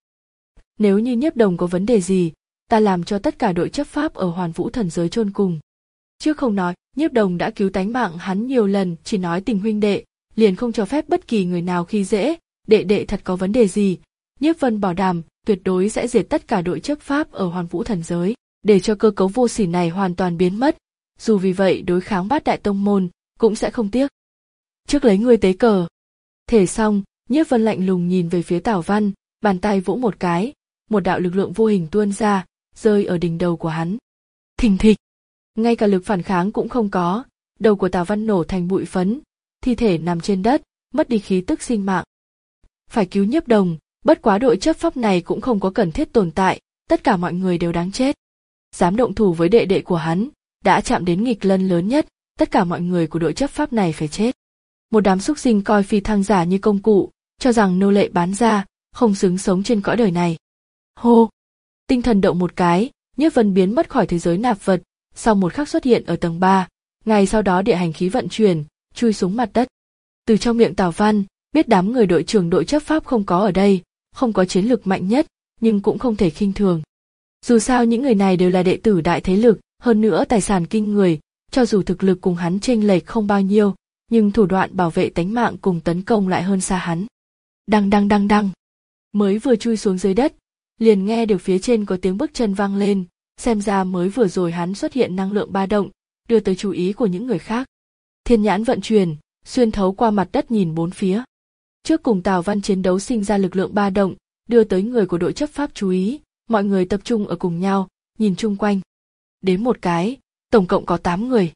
Nếu như Nhiếp Đồng có vấn đề gì, ta làm cho tất cả đội chấp pháp ở Hoàn Vũ thần giới chôn cùng. Trước không nói, Nhiếp Đồng đã cứu tánh mạng hắn nhiều lần, chỉ nói tình huynh đệ, liền không cho phép bất kỳ người nào khi dễ, đệ đệ thật có vấn đề gì, Nhiếp Vân bảo đảm tuyệt đối sẽ diệt tất cả đội chấp pháp ở Hoàn Vũ thần giới, để cho cơ cấu vô sỉ này hoàn toàn biến mất, dù vì vậy đối kháng Bát Đại tông môn cũng sẽ không tiếc. Trước lấy ngươi tế cờ. Thể xong, Nhiếp Vân lạnh lùng nhìn về phía Tào Văn, bàn tay vỗ một cái, một đạo lực lượng vô hình tuôn ra, rơi ở đỉnh đầu của hắn. Thình thịch, ngay cả lực phản kháng cũng không có, đầu của Tào Văn nổ thành bụi phấn, thi thể nằm trên đất, mất đi khí tức sinh mạng. Phải cứu Nhiếp Đồng, bất quá đội chấp pháp này cũng không có cần thiết tồn tại, tất cả mọi người đều đáng chết. Dám động thủ với đệ đệ của hắn, đã chạm đến nghịch lân lớn nhất, tất cả mọi người của đội chấp pháp này phải chết. Một đám súc sinh coi phi thăng giả như công cụ, cho rằng nô lệ bán ra, không xứng sống trên cõi đời này. Hô! Tinh thần động một cái, Nhiếp Vân biến mất khỏi thế giới nạp vật, sau một khắc xuất hiện ở tầng ba, ngày sau đó địa hành khí vận chuyển, chui xuống mặt đất. Từ trong miệng Tào Văn, biết đám người đội trưởng đội chấp pháp không có ở đây, không có chiến lực mạnh nhất, nhưng cũng không thể khinh thường. Dù sao những người này đều là đệ tử đại thế lực, hơn nữa tài sản kinh người, cho dù thực lực cùng hắn chênh lệch không bao nhiêu, nhưng thủ đoạn bảo vệ tánh mạng cùng tấn công lại hơn xa hắn. Đăng đăng đăng đăng. Mới vừa chui xuống dưới đất, liền nghe được phía trên có tiếng bước chân vang lên, xem ra mới vừa rồi hắn xuất hiện năng lượng ba động, đưa tới chú ý của những người khác. Thiên nhãn vận chuyển, xuyên thấu qua mặt đất nhìn bốn phía. Trước cùng Tào Văn chiến đấu sinh ra lực lượng ba động, đưa tới người của đội chấp pháp chú ý, mọi người tập trung ở cùng nhau, nhìn chung quanh. Đếm một cái, tổng cộng có tám người.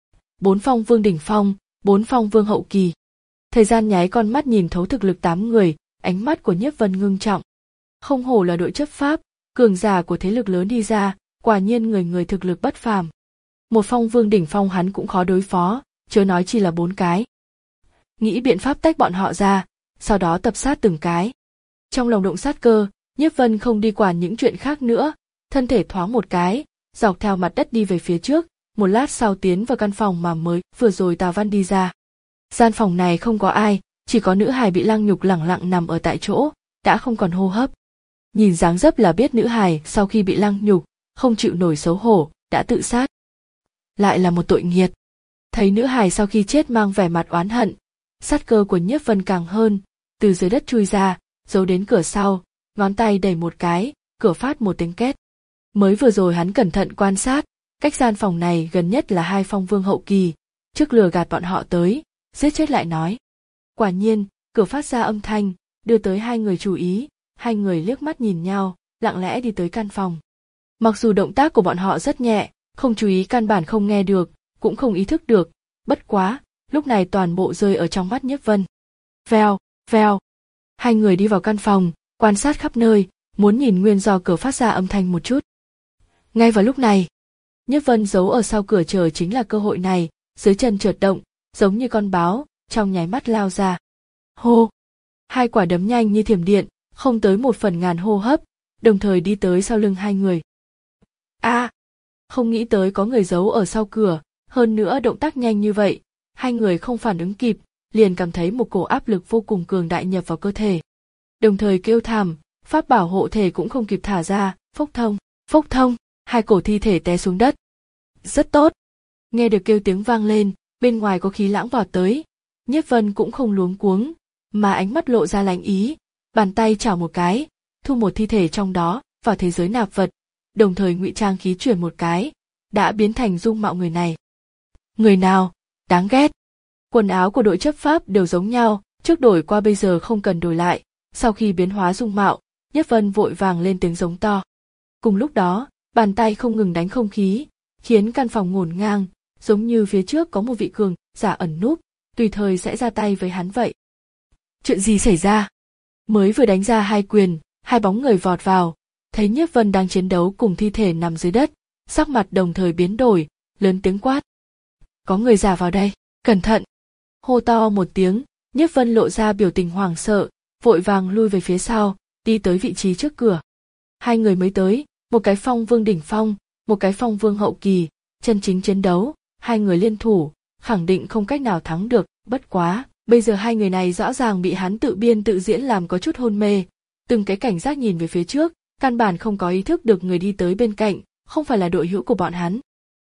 Bốn phong vương đỉnh phong, bốn phong vương hậu kỳ. Thời gian nháy con mắt nhìn thấu thực lực tám người, ánh mắt của Nhiếp Vân ngưng trọng. Không hổ là đội chấp pháp, cường giả của thế lực lớn đi ra, quả nhiên người người thực lực bất phàm. Một phong vương đỉnh phong hắn cũng khó đối phó, chớ nói chỉ là bốn cái. Nghĩ biện pháp tách bọn họ ra, sau đó tập sát từng cái. Trong lòng động sát cơ, Nhiếp Vân không đi quản những chuyện khác nữa, thân thể thoáng một cái, dọc theo mặt đất đi về phía trước, một lát sau tiến vào căn phòng mà mới vừa rồi Tào Văn đi ra. Gian phòng này không có ai, chỉ có nữ hài bị lăng nhục lẳng lặng nằm ở tại chỗ, đã không còn hô hấp. Nhìn dáng dấp là biết nữ hài sau khi bị lăng nhục, không chịu nổi xấu hổ, đã tự sát. Lại là một tội nghiệt. Thấy nữ hài sau khi chết mang vẻ mặt oán hận, sát cơ của Nhiếp Vân càng hơn, từ dưới đất chui ra, giấu đến cửa sau, ngón tay đẩy một cái, cửa phát một tiếng két. Mới vừa rồi hắn cẩn thận quan sát, cách gian phòng này gần nhất là hai phong vương hậu kỳ, trước lừa gạt bọn họ tới, giết chết lại nói. Quả nhiên, cửa phát ra âm thanh, đưa tới hai người chú ý, hai người liếc mắt nhìn nhau, lặng lẽ đi tới căn phòng. Mặc dù động tác của bọn họ rất nhẹ, không chú ý căn bản không nghe được, cũng không ý thức được, bất quá, lúc này toàn bộ rơi ở trong mắt Nhiếp Vân. Vèo, vèo. Hai người đi vào căn phòng, quan sát khắp nơi, muốn nhìn nguyên do cửa phát ra âm thanh một chút. Ngay vào lúc này, Nhiếp Vân giấu ở sau cửa chờ chính là cơ hội này, dưới chân chợt động, giống như con báo, trong nháy mắt lao ra. Hô! Hai quả đấm nhanh như thiểm điện, không tới một phần ngàn hô hấp, đồng thời đi tới sau lưng hai người. A! À, không nghĩ tới có người giấu ở sau cửa, hơn nữa động tác nhanh như vậy, hai người không phản ứng kịp, liền cảm thấy một cổ áp lực vô cùng cường đại nhập vào cơ thể. Đồng thời kêu thảm, pháp bảo hộ thể cũng không kịp thả ra, phốc thông, phốc thông, hai cổ thi thể té xuống đất. Rất tốt. Nghe được kêu tiếng vang lên, bên ngoài có khí lãng vọt tới. Nhiếp Vân cũng không luống cuống, mà ánh mắt lộ ra lạnh ý, bàn tay chảo một cái, thu một thi thể trong đó vào thế giới nạp vật, đồng thời ngụy trang khí chuyển một cái, đã biến thành dung mạo người này. Người nào? Đáng ghét. Quần áo của đội chấp pháp đều giống nhau, trước đổi qua bây giờ không cần đổi lại, sau khi biến hóa dung mạo, Nhiếp Vân vội vàng lên tiếng giống to. Cùng lúc đó, bàn tay không ngừng đánh không khí, khiến căn phòng ngổn ngang, giống như phía trước có một vị cường giả ẩn núp, tùy thời sẽ ra tay với hắn vậy. Chuyện gì xảy ra? Mới vừa đánh ra hai quyền, hai bóng người vọt vào, thấy Nhiếp Vân đang chiến đấu cùng thi thể nằm dưới đất, sắc mặt đồng thời biến đổi, lớn tiếng quát. Có người giả vào đây, cẩn thận! Hô to một tiếng, Nhiếp Vân lộ ra biểu tình hoảng sợ, vội vàng lui về phía sau, đi tới vị trí trước cửa. Hai người mới tới, một cái phong vương đỉnh phong, một cái phong vương hậu kỳ, chân chính chiến đấu, hai người liên thủ, khẳng định không cách nào thắng được, bất quá, bây giờ hai người này rõ ràng bị hắn tự biên tự diễn làm có chút hôn mê, từng cái cảnh giác nhìn về phía trước, căn bản không có ý thức được người đi tới bên cạnh, không phải là đội hữu của bọn hắn.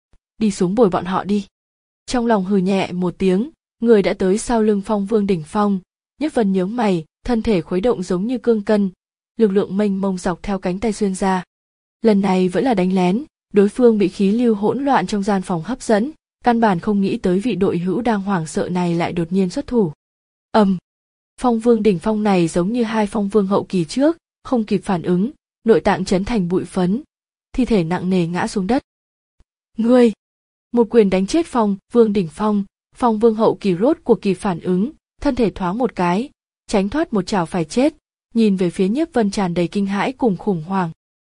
Đi xuống bồi bọn họ đi. Trong lòng hừ nhẹ một tiếng, người đã tới sau lưng phong vương đỉnh phong, Nhiếp Vân nhướng mày, thân thể khuấy động giống như cương cân, lực lượng mênh mông dọc theo cánh tay xuyên ra. Lần này vẫn là đánh lén, đối phương bị khí lưu hỗn loạn trong gian phòng hấp dẫn, căn bản không nghĩ tới vị đội hữu đang hoảng sợ này lại đột nhiên xuất thủ. Ầm, um, phong vương đỉnh phong này giống như hai phong vương hậu kỳ trước, không kịp phản ứng, nội tạng chấn thành bụi phấn, thi thể nặng nề ngã xuống đất. Ngươi! Một quyền đánh chết phong vương đỉnh phong, phong vương hậu kỳ rốt cuộc kịp phản ứng, thân thể thoáng một cái, tránh thoát một chảo phải chết, nhìn về phía Nhiếp Vân tràn đầy kinh hãi cùng khủng hoảng.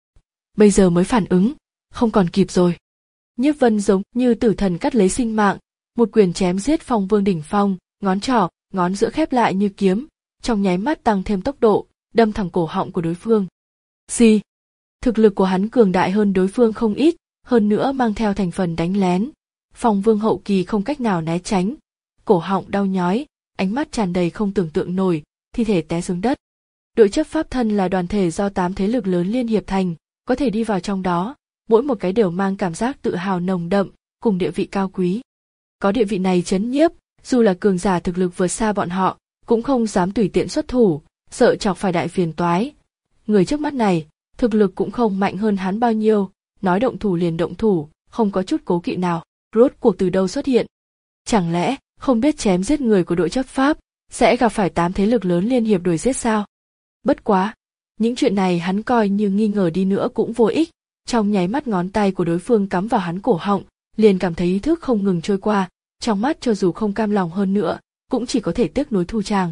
Bây giờ mới phản ứng, không còn kịp rồi. Nhiếp Vân giống như tử thần cắt lấy sinh mạng, một quyền chém giết phong vương đỉnh phong, ngón trỏ, ngón giữa khép lại như kiếm, trong nháy mắt tăng thêm tốc độ, đâm thẳng cổ họng của đối phương. Gì? Thực lực của hắn cường đại hơn đối phương không ít, hơn nữa mang theo thành phần đánh lén. Phong vương hậu kỳ không cách nào né tránh, cổ họng đau nhói, ánh mắt tràn đầy không tưởng tượng nổi, thi thể té xuống đất. Đội chấp pháp thân là đoàn thể do tám thế lực lớn liên hiệp thành, có thể đi vào trong đó, mỗi một cái đều mang cảm giác tự hào nồng đậm, cùng địa vị cao quý. Có địa vị này chấn nhiếp, dù là cường giả thực lực vượt xa bọn họ, cũng không dám tùy tiện xuất thủ, sợ chọc phải đại phiền toái. Người trước mắt này, thực lực cũng không mạnh hơn hắn bao nhiêu, nói động thủ liền động thủ, không có chút cố kỵ nào, rốt cuộc từ đâu xuất hiện. Chẳng lẽ, không biết chém giết người của đội chấp pháp, sẽ gặp phải tám thế lực lớn liên hiệp đuổi giết sao? Bất quá, những chuyện này hắn coi như nghi ngờ đi nữa cũng vô ích, trong nháy mắt ngón tay của đối phương cắm vào hắn cổ họng, liền cảm thấy ý thức không ngừng trôi qua, trong mắt cho dù không cam lòng hơn nữa, cũng chỉ có thể tiếc nuối thu tràng.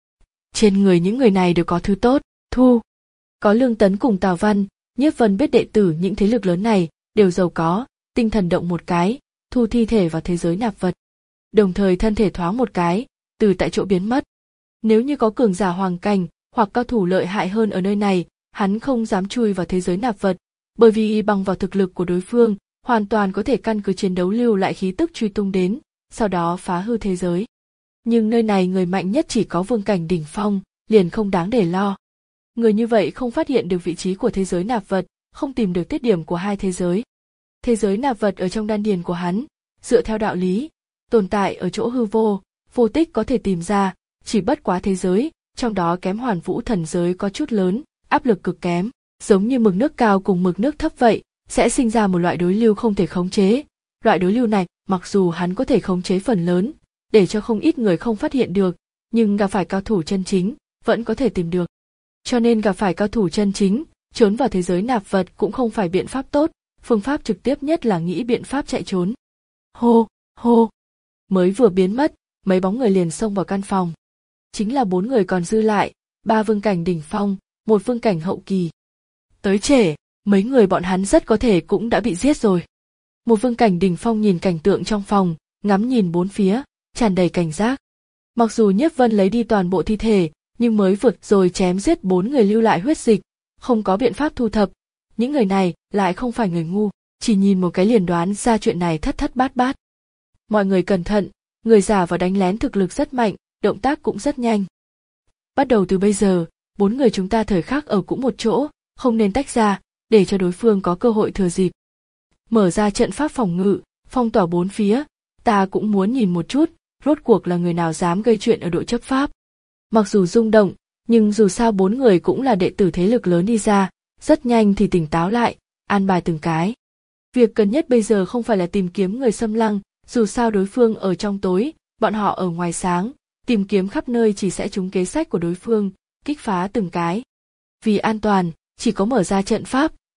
Trên người những người này đều có thứ tốt, thu. Có Lương Tấn cùng Tào Văn, Nhiếp Vân biết đệ tử những thế lực lớn này đều giàu có, tinh thần động một cái, thu thi thể vào thế giới nạp vật. Đồng thời thân thể thoáng một cái, từ tại chỗ biến mất. Nếu như có cường giả hoàng cảnh hoặc cao thủ lợi hại hơn ở nơi này, hắn không dám chui vào thế giới nạp vật, bởi vì bằng vào thực lực của đối phương, hoàn toàn có thể căn cứ chiến đấu lưu lại khí tức truy tung đến, sau đó phá hư thế giới. Nhưng nơi này người mạnh nhất chỉ có vương cảnh đỉnh phong, liền không đáng để lo. Người như vậy không phát hiện được vị trí của thế giới nạp vật, không tìm được tiết điểm của hai thế giới. Thế giới nạp vật ở trong đan điền của hắn, dựa theo đạo lý, tồn tại ở chỗ hư vô, vô tích có thể tìm ra, chỉ bất quá thế giới, trong đó kém hoàn vũ thần giới có chút lớn, áp lực cực kém, giống như mực nước cao cùng mực nước thấp vậy, sẽ sinh ra một loại đối lưu không thể khống chế. Loại đối lưu này, mặc dù hắn có thể khống chế phần lớn, để cho không ít người không phát hiện được, nhưng gặp phải cao thủ chân chính, vẫn có thể tìm được. Cho nên gặp phải cao thủ chân chính, trốn vào thế giới nạp vật cũng không phải biện pháp tốt, phương pháp trực tiếp nhất là nghĩ biện pháp chạy trốn. Hô, hô, mới vừa biến mất, mấy bóng người liền xông vào căn phòng. Chính là bốn người còn dư lại, ba vương cảnh đỉnh phong, một vương cảnh hậu kỳ. Tới trễ, mấy người bọn hắn rất có thể cũng đã bị giết rồi. Một vương cảnh đỉnh phong nhìn cảnh tượng trong phòng, ngắm nhìn bốn phía, tràn đầy cảnh giác. Mặc dù Nhiếp Vân lấy đi toàn bộ thi thể, nhưng mới vượt rồi chém giết bốn người lưu lại huyết dịch, không có biện pháp thu thập. Những người này lại không phải người ngu, chỉ nhìn một cái liền đoán ra chuyện này thất thất bát bát. Mọi người cẩn thận, người giả vào đánh lén thực lực rất mạnh, động tác cũng rất nhanh. Bắt đầu từ bây giờ, bốn người chúng ta thời khắc ở cũng một chỗ, không nên tách ra, để cho đối phương có cơ hội thừa dịp. Mở ra trận pháp phòng ngự, phong tỏa bốn phía, ta cũng muốn nhìn một chút, rốt cuộc là người nào dám gây chuyện ở đội chấp pháp. Mặc dù rung động, nhưng dù sao bốn người cũng là đệ tử thế lực lớn đi ra, rất nhanh thì tỉnh táo lại, an bài từng cái. Việc cần nhất bây giờ không phải là tìm kiếm người xâm lăng, dù sao đối phương ở trong tối, bọn họ ở ngoài sáng, tìm kiếm khắp nơi chỉ sẽ trúng kế sách của đối phương, kích phá từng cái. Vì an toàn, chỉ có mở ra trận pháp,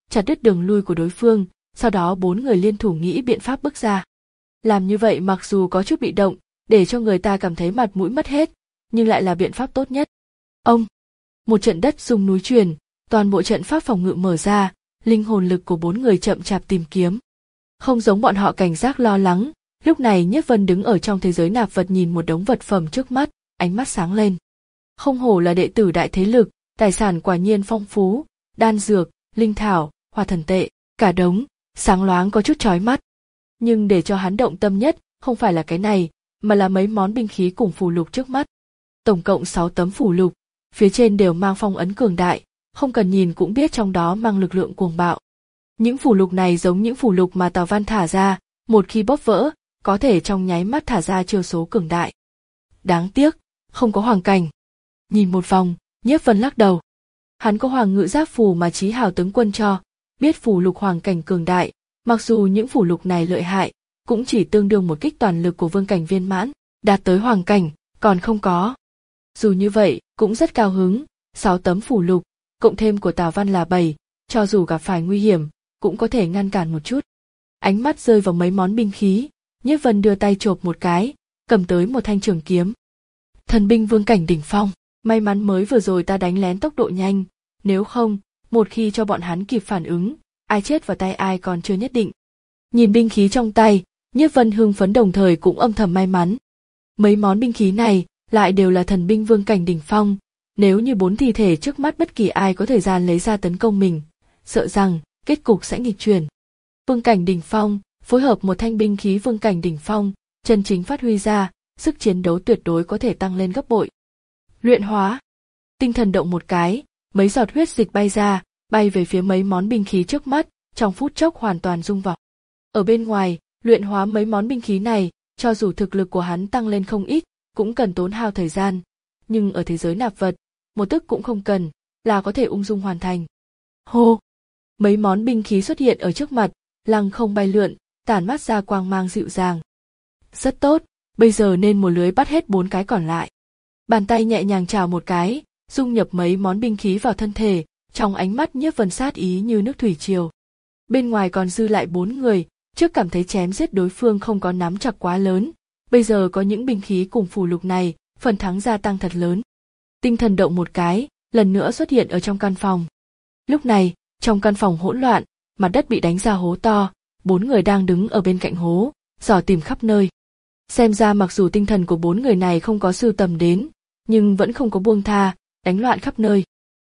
chặt đứt đường lui của đối phương, sau đó bốn người liên thủ nghĩ biện pháp bước ra. Làm như vậy mặc dù có chút bị động, để cho người ta cảm thấy mặt mũi mất hết, nhưng lại là biện pháp tốt nhất. Ông, một trận đất rung núi chuyển, toàn bộ trận pháp phòng ngự mở ra, linh hồn lực của bốn người chậm chạp tìm kiếm. Không giống bọn họ cảnh giác lo lắng, lúc này Nhiếp Vân đứng ở trong thế giới nạp vật nhìn một đống vật phẩm trước mắt, ánh mắt sáng lên. Không hổ là đệ tử đại thế lực, tài sản quả nhiên phong phú, đan dược, linh thảo, hỏa thần tệ, cả đống, sáng loáng có chút chói mắt. Nhưng để cho hắn động tâm nhất, không phải là cái này, mà là mấy món binh khí cùng phù lục trước mắt. Tổng cộng sáu tấm phù lục, phía trên đều mang phong ấn cường đại, không cần nhìn cũng biết trong đó mang lực lượng cuồng bạo. Những phù lục này giống những phù lục mà Tào Văn thả ra, một khi bóp vỡ, có thể trong nháy mắt thả ra chiêu số cường đại. Đáng tiếc, không có hoàng cảnh. Nhìn một vòng, Nhiếp Vân lắc đầu. Hắn có hoàng ngự giáp phù mà Chí Hào tướng quân cho, biết phù lục hoàng cảnh cường đại, mặc dù những phù lục này lợi hại, cũng chỉ tương đương một kích toàn lực của vương cảnh viên mãn, đạt tới hoàng cảnh, còn không có. Dù như vậy, cũng rất cao hứng, sáu tấm phù lục, cộng thêm của Tào Văn là bảy, cho dù gặp phải nguy hiểm, cũng có thể ngăn cản một chút. Ánh mắt rơi vào mấy món binh khí, Nhiếp Vân đưa tay chộp một cái, cầm tới một thanh trường kiếm. Thần binh vương cảnh đỉnh phong, may mắn mới vừa rồi ta đánh lén tốc độ nhanh, nếu không, một khi cho bọn hắn kịp phản ứng, ai chết vào tay ai còn chưa nhất định. Nhìn binh khí trong tay, Nhiếp Vân hưng phấn đồng thời cũng âm thầm may mắn. Mấy món binh khí này lại đều là thần binh vương cảnh đỉnh phong, nếu như bốn thi thể trước mắt bất kỳ ai có thời gian lấy ra tấn công mình, sợ rằng kết cục sẽ nghịch chuyển. Vương cảnh đỉnh phong, phối hợp một thanh binh khí vương cảnh đỉnh phong, chân chính phát huy ra, sức chiến đấu tuyệt đối có thể tăng lên gấp bội. Luyện hóa. Tinh thần động một cái, mấy giọt huyết dịch bay ra, bay về phía mấy món binh khí trước mắt, trong phút chốc hoàn toàn rung vọng. Ở bên ngoài, luyện hóa mấy món binh khí này, cho dù thực lực của hắn tăng lên không ít, cũng cần tốn hao thời gian, nhưng ở thế giới nạp vật, một tức cũng không cần, là có thể ung dung hoàn thành. Hô! Mấy món binh khí xuất hiện ở trước mặt, lăng không bay lượn, tản mát ra quang mang dịu dàng. Rất tốt, bây giờ nên một lưới bắt hết bốn cái còn lại. Bàn tay nhẹ nhàng chào một cái, dung nhập mấy món binh khí vào thân thể, trong ánh mắt Nhiếp Vân sát ý như nước thủy triều. Bên ngoài còn dư lại bốn người, trước cảm thấy chém giết đối phương không có nắm chặt quá lớn, bây giờ có những binh khí cùng phù lục này, phần thắng gia tăng thật lớn. Tinh thần động một cái, lần nữa xuất hiện ở trong căn phòng. Lúc này, trong căn phòng hỗn loạn, mặt đất bị đánh ra hố to, bốn người đang đứng ở bên cạnh hố, dò tìm khắp nơi. Xem ra mặc dù tinh thần của bốn người này không có sưu tầm đến, nhưng vẫn không có buông tha, đánh loạn khắp nơi.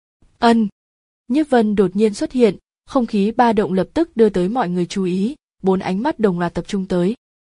Ân! Nhiếp Vân đột nhiên xuất hiện, không khí ba động lập tức đưa tới mọi người chú ý, bốn ánh mắt đồng loạt tập trung tới.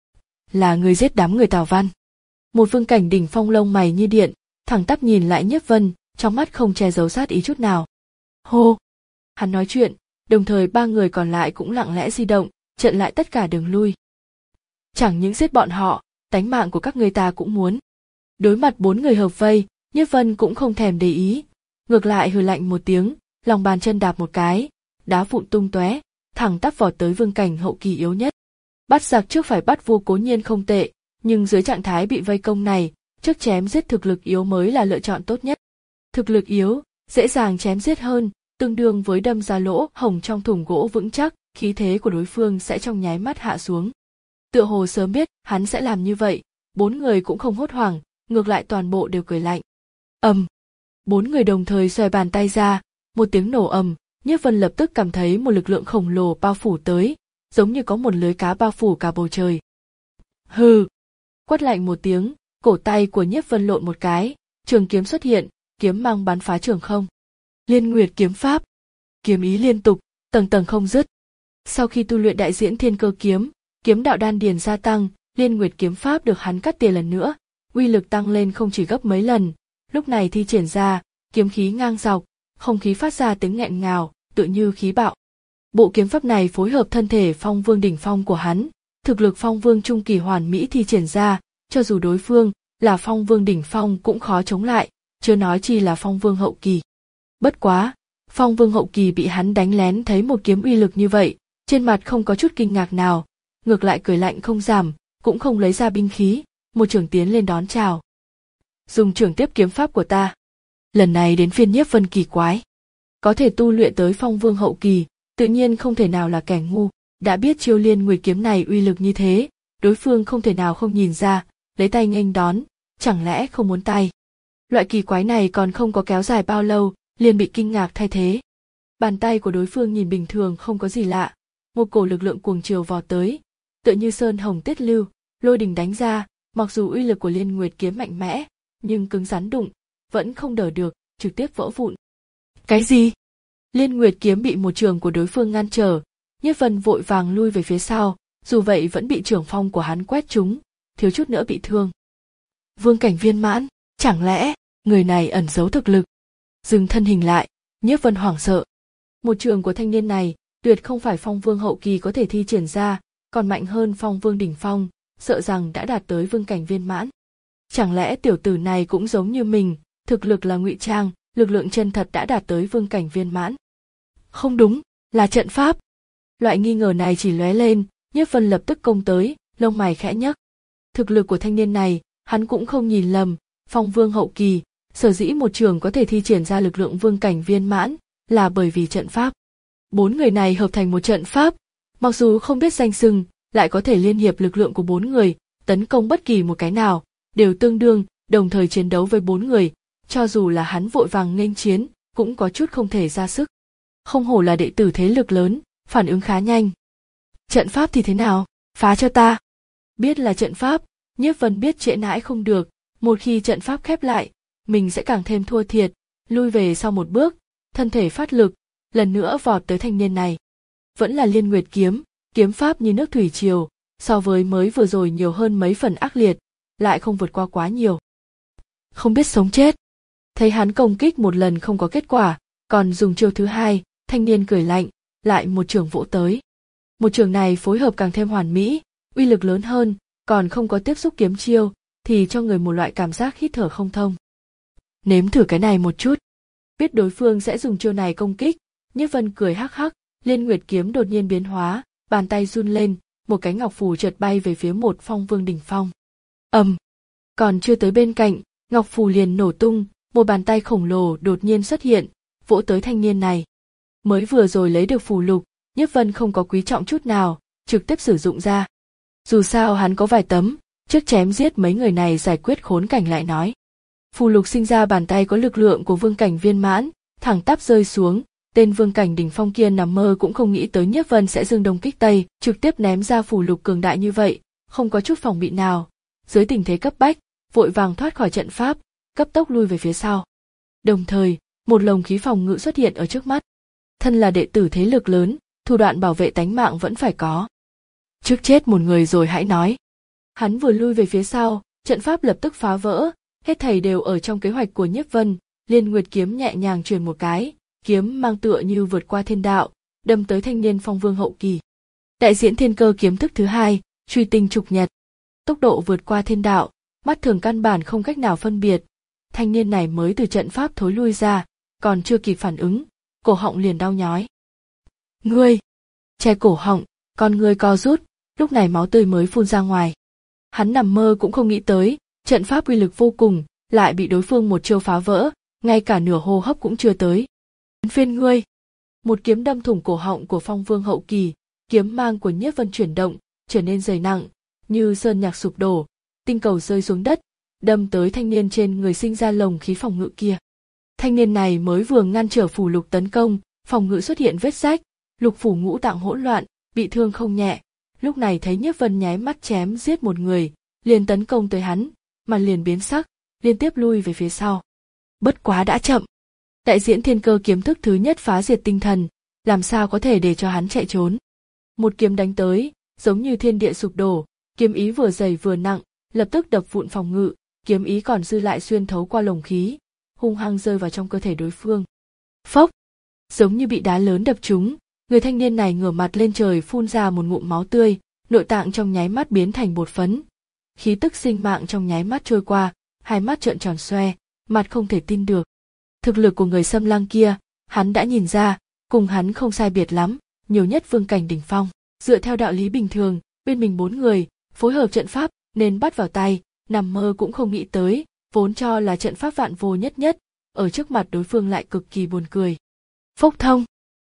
Là người giết đám người Tào Văn. Một vương cảnh đỉnh phong lông mày như điện, thẳng tắp nhìn lại Nhiếp Vân, trong mắt không che giấu sát ý chút nào. Hô! Hắn nói chuyện, đồng thời ba người còn lại cũng lặng lẽ di động, chặn lại tất cả đường lui. Chẳng những giết bọn họ, tánh mạng của các người ta cũng muốn. Đối mặt bốn người hợp vây, Nhiếp Vân cũng không thèm để ý, ngược lại hừ lạnh một tiếng, lòng bàn chân đạp một cái, đá vụn tung tóe, thẳng tắp vọt tới vương cảnh hậu kỳ yếu nhất. Bắt giặc trước phải bắt vua cố nhiên không tệ, nhưng dưới trạng thái bị vây công này, trước chém giết thực lực yếu mới là lựa chọn tốt nhất. Thực lực yếu, dễ dàng chém giết hơn, tương đương với đâm ra lỗ hổng trong thùng gỗ vững chắc, khí thế của đối phương sẽ trong nháy mắt hạ xuống. Tựa hồ sớm biết hắn sẽ làm như vậy, bốn người cũng không hốt hoảng, ngược lại toàn bộ đều cười lạnh. Ầm! Bốn người đồng thời xòe bàn tay ra, một tiếng nổ ầm, Nhiếp Vân lập tức cảm thấy một lực lượng khổng lồ bao phủ tới, giống như có một lưới cá bao phủ cả bầu trời. Hừ! Quát lạnh một tiếng, cổ tay của Nhiếp Vân lộn một cái, trường kiếm xuất hiện, kiếm mang bắn phá trường không. Liên Nguyệt kiếm pháp, kiếm ý liên tục, tầng tầng không dứt. Sau khi tu luyện đại diễn thiên cơ kiếm, kiếm đạo đan điền gia tăng, Liên Nguyệt kiếm pháp được hắn cắt tiền lần nữa, uy lực tăng lên không chỉ gấp mấy lần. Lúc này thi triển ra, kiếm khí ngang dọc, không khí phát ra tiếng nghẹn ngào, tựa như khí bạo. Bộ kiếm pháp này phối hợp thân thể phong vương đỉnh phong của hắn, thực lực phong vương trung kỳ hoàn mỹ thi triển ra, cho dù đối phương là phong vương đỉnh phong cũng khó chống lại, chưa nói chi là phong vương hậu kỳ. Bất quá, phong vương hậu kỳ bị hắn đánh lén thấy một kiếm uy lực như vậy, trên mặt không có chút kinh ngạc nào, ngược lại cười lạnh không giảm, cũng không lấy ra binh khí, một trưởng tiến lên đón chào. Dùng trưởng tiếp kiếm pháp của ta. Lần này đến phiên Nhiếp Vân kỳ quái. Có thể tu luyện tới phong vương hậu kỳ, Tự nhiên không thể nào là kẻ ngu, đã biết chiêu Liên Nguyệt kiếm này uy lực như thế, đối phương không thể nào không nhìn ra, lấy tay nghênh đón, chẳng lẽ không muốn tay. Loại kỳ quái này còn không có kéo dài bao lâu, liền bị kinh ngạc thay thế. Bàn tay của đối phương nhìn bình thường không có gì lạ, một cổ lực lượng cuồng chiều vò tới, tựa như sơn hồng tiết lưu, lôi đình đánh ra, mặc dù uy lực của Liên Nguyệt kiếm mạnh mẽ, nhưng cứng rắn đụng, vẫn không đỡ được, trực tiếp vỡ vụn. Cái gì? Liên Nguyệt kiếm bị một trường của đối phương ngăn trở, Nhiếp Vân vội vàng lui về phía sau, dù vậy vẫn bị trưởng phong của hắn quét trúng, thiếu chút nữa bị thương. Vương cảnh viên mãn, chẳng lẽ người này ẩn giấu thực lực? Dừng thân hình lại, Nhiếp Vân hoảng sợ. Một trường của thanh niên này, tuyệt không phải phong vương hậu kỳ có thể thi triển ra, còn mạnh hơn phong vương đỉnh phong, sợ rằng đã đạt tới vương cảnh viên mãn. Chẳng lẽ tiểu tử này cũng giống như mình, thực lực là ngụy trang, lực lượng chân thật đã đạt tới vương cảnh viên mãn? Không đúng, là trận pháp. Loại nghi ngờ này chỉ lóe lên, Nhiếp Vân lập tức công tới, lông mày khẽ nhấc. Thực lực của thanh niên này, hắn cũng không nhìn lầm, phong vương hậu kỳ, sở dĩ một trường có thể thi triển ra lực lượng vương cảnh viên mãn, là bởi vì trận pháp. Bốn người này hợp thành một trận pháp, mặc dù không biết danh xưng, lại có thể liên hiệp lực lượng của bốn người, tấn công bất kỳ một cái nào, đều tương đương, đồng thời chiến đấu với bốn người, cho dù là hắn vội vàng nghênh chiến, cũng có chút không thể ra sức. Không hổ là đệ tử thế lực lớn, phản ứng khá nhanh. Trận pháp thì thế nào? Phá cho ta. Biết là trận pháp, Nhiếp Vân biết trễ nãi không được, một khi trận pháp khép lại, mình sẽ càng thêm thua thiệt, lui về sau một bước, thân thể phát lực, lần nữa vọt tới thanh niên này. Vẫn là Liên Nguyệt kiếm, kiếm pháp như nước thủy triều, so với mới vừa rồi nhiều hơn mấy phần ác liệt, lại không vượt qua quá nhiều. Không biết sống chết. Thấy hắn công kích một lần không có kết quả, còn dùng chiêu thứ hai, thanh niên cười lạnh, lại một trường vỗ tới. Một trường này phối hợp càng thêm hoàn mỹ, uy lực lớn hơn, còn không có tiếp xúc kiếm chiêu, thì cho người một loại cảm giác hít thở không thông. Nếm thử cái này một chút. Biết đối phương sẽ dùng chiêu này công kích, Nhiếp Vân cười hắc hắc, Liên Nguyệt kiếm đột nhiên biến hóa, bàn tay run lên, một cái ngọc phù chợt bay về phía một phong vương đỉnh phong. Ầm, còn chưa tới bên cạnh, ngọc phù liền nổ tung, một bàn tay khổng lồ đột nhiên xuất hiện, vỗ tới thanh niên này. Mới vừa rồi lấy được phù lục, Nhiếp Vân không có quý trọng chút nào, trực tiếp sử dụng ra. Dù sao hắn có vài tấm, trước chém giết mấy người này giải quyết khốn cảnh lại nói. Phù lục sinh ra bàn tay có lực lượng của vương cảnh viên mãn, thẳng tắp rơi xuống, tên vương cảnh đỉnh phong kia nằm mơ cũng không nghĩ tới Nhiếp Vân sẽ dương đông kích tây, trực tiếp ném ra phù lục cường đại như vậy, không có chút phòng bị nào. Dưới tình thế cấp bách, vội vàng thoát khỏi trận pháp, cấp tốc lui về phía sau. Đồng thời, một lồng khí phòng ngự xuất hiện ở trước mắt. Thân là đệ tử thế lực lớn, thủ đoạn bảo vệ tánh mạng vẫn phải có. Trước chết một người rồi hãy nói. Hắn vừa lui về phía sau, trận pháp lập tức phá vỡ, hết thảy đều ở trong kế hoạch của Nhiếp Vân. Liên Nguyệt kiếm nhẹ nhàng truyền một cái, kiếm mang tựa như vượt qua thiên đạo, đâm tới thanh niên phong vương hậu kỳ. Đại diễn thiên cơ kiếm thức thứ hai, truy tinh trục nhật. Tốc độ vượt qua thiên đạo, mắt thường căn bản không cách nào phân biệt. Thanh niên này mới từ trận pháp thối lui ra, còn chưa kịp phản ứng, cổ họng liền đau nhói. Ngươi! Che cổ họng, con ngươi co rút, lúc này máu tươi mới phun ra ngoài. Hắn nằm mơ cũng không nghĩ tới, trận pháp uy lực vô cùng, lại bị đối phương một chiêu phá vỡ, ngay cả nửa hô hấp cũng chưa tới. Phiên ngươi! Một kiếm đâm thủng cổ họng của phong vương hậu kỳ, kiếm mang của Nhiếp Vân chuyển động, trở nên dày nặng, như sơn nhạc sụp đổ, tinh cầu rơi xuống đất, đâm tới thanh niên trên người sinh ra lồng khí phòng ngự kia. Thanh niên này mới vừa ngăn trở phù lục tấn công, phòng ngự xuất hiện vết rách, lục phủ ngũ tạng hỗn loạn, bị thương không nhẹ. Lúc này thấy Nhiếp Vân nháy mắt chém giết một người, liền tấn công tới hắn, mà liền biến sắc, liên tiếp lui về phía sau. Bất quá đã chậm. Đại diễn thiên cơ kiếm thức thứ nhất phá diệt tinh thần, làm sao có thể để cho hắn chạy trốn. Một kiếm đánh tới, giống như thiên địa sụp đổ, kiếm ý vừa dày vừa nặng, lập tức đập vụn phòng ngự, kiếm ý còn dư lại xuyên thấu qua lồng khí, hung hăng rơi vào trong cơ thể đối phương. Phốc! Giống như bị đá lớn đập trúng, người thanh niên này ngửa mặt lên trời phun ra một ngụm máu tươi, nội tạng trong nháy mắt biến thành bột phấn. Khí tức sinh mạng trong nháy mắt trôi qua, hai mắt trợn tròn xoe, mặt không thể tin được. Thực lực của người Xâm Lăng kia, hắn đã nhìn ra, cùng hắn không sai biệt lắm, nhiều nhất vương cảnh đỉnh phong. Dựa theo đạo lý bình thường, bên mình bốn người, phối hợp trận pháp, nên bắt vào tay, nằm mơ cũng không nghĩ tới, vốn cho là trận pháp vạn vô nhất nhất, ở trước mặt đối phương lại cực kỳ buồn cười. Phốc thông!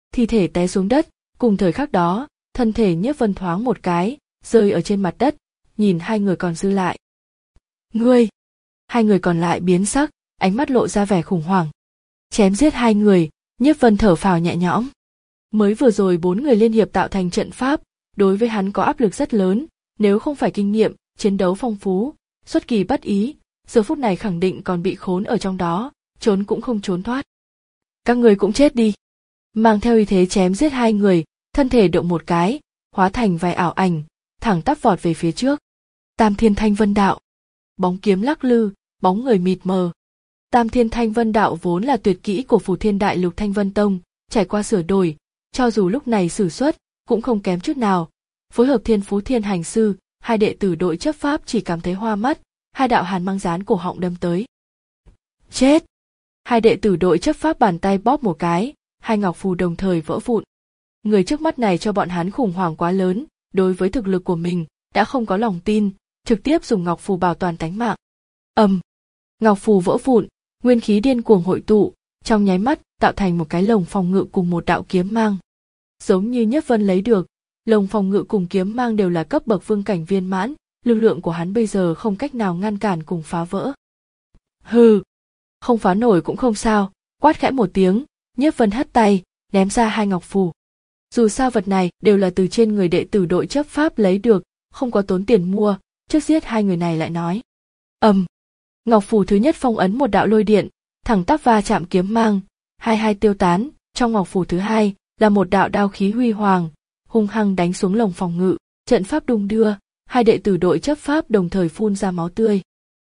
thi thể té xuống đất, cùng thời khắc đó, thân thể Nhiếp Vân thoáng một cái, rơi ở trên mặt đất, nhìn hai người còn dư lại. Ngươi! Hai người còn lại biến sắc, ánh mắt lộ ra vẻ khủng hoảng. Chém giết hai người, Nhiếp Vân thở phào nhẹ nhõm. Mới vừa rồi bốn người liên hiệp tạo thành trận pháp, đối với hắn có áp lực rất lớn, nếu không phải kinh nghiệm, chiến đấu phong phú, xuất kỳ bất ý, giờ phút này khẳng định còn bị khốn ở trong đó, trốn cũng không trốn thoát. Các người cũng chết đi. Mang theo uy thế chém giết hai người, thân thể động một cái, hóa thành vài ảo ảnh, thẳng tắp vọt về phía trước. Tam Thiên Thanh Vân Đạo. Bóng kiếm lắc lư, bóng người mịt mờ. Tam Thiên Thanh Vân Đạo vốn là tuyệt kỹ của Phù Thiên Đại Lục Thanh Vân Tông, trải qua sửa đổi, cho dù lúc này sử xuất, cũng không kém chút nào. Phối hợp Thiên Phú Thiên Hành Sư, hai đệ tử đội chấp pháp chỉ cảm thấy hoa mắt, hai đạo hàn mang dán cổ họng đâm tới. Chết! Hai đệ tử đội chấp pháp bàn tay bóp một cái, hai ngọc phù đồng thời vỡ vụn. Người trước mắt này cho bọn hắn khủng hoảng quá lớn, đối với thực lực của mình, đã không có lòng tin, trực tiếp dùng ngọc phù bảo toàn tánh mạng. Ầm! Um, ngọc phù vỡ vụn, nguyên khí điên cuồng hội tụ, trong nháy mắt tạo thành một cái lồng phòng ngự cùng một đạo kiếm mang. Giống như Nhiếp Vân lấy được, lồng phòng ngự cùng kiếm mang đều là cấp bậc vương cảnh viên mãn, lực lượng của hắn bây giờ không cách nào ngăn cản cùng phá vỡ. Hừ! Không phá nổi cũng không sao, quát khẽ một tiếng, Nhiếp Vân hất tay, ném ra hai ngọc phù. Dù sao vật này đều là từ trên người đệ tử đội chấp pháp lấy được, không có tốn tiền mua, trước giết hai người này lại nói. Ầm! Um, ngọc phù thứ nhất phong ấn một đạo lôi điện, thẳng tắp va chạm kiếm mang, hai hai tiêu tán, trong ngọc phù thứ hai là một đạo đao khí huy hoàng, hung hăng đánh xuống lồng phòng ngự, trận pháp đung đưa, hai đệ tử đội chấp pháp đồng thời phun ra máu tươi.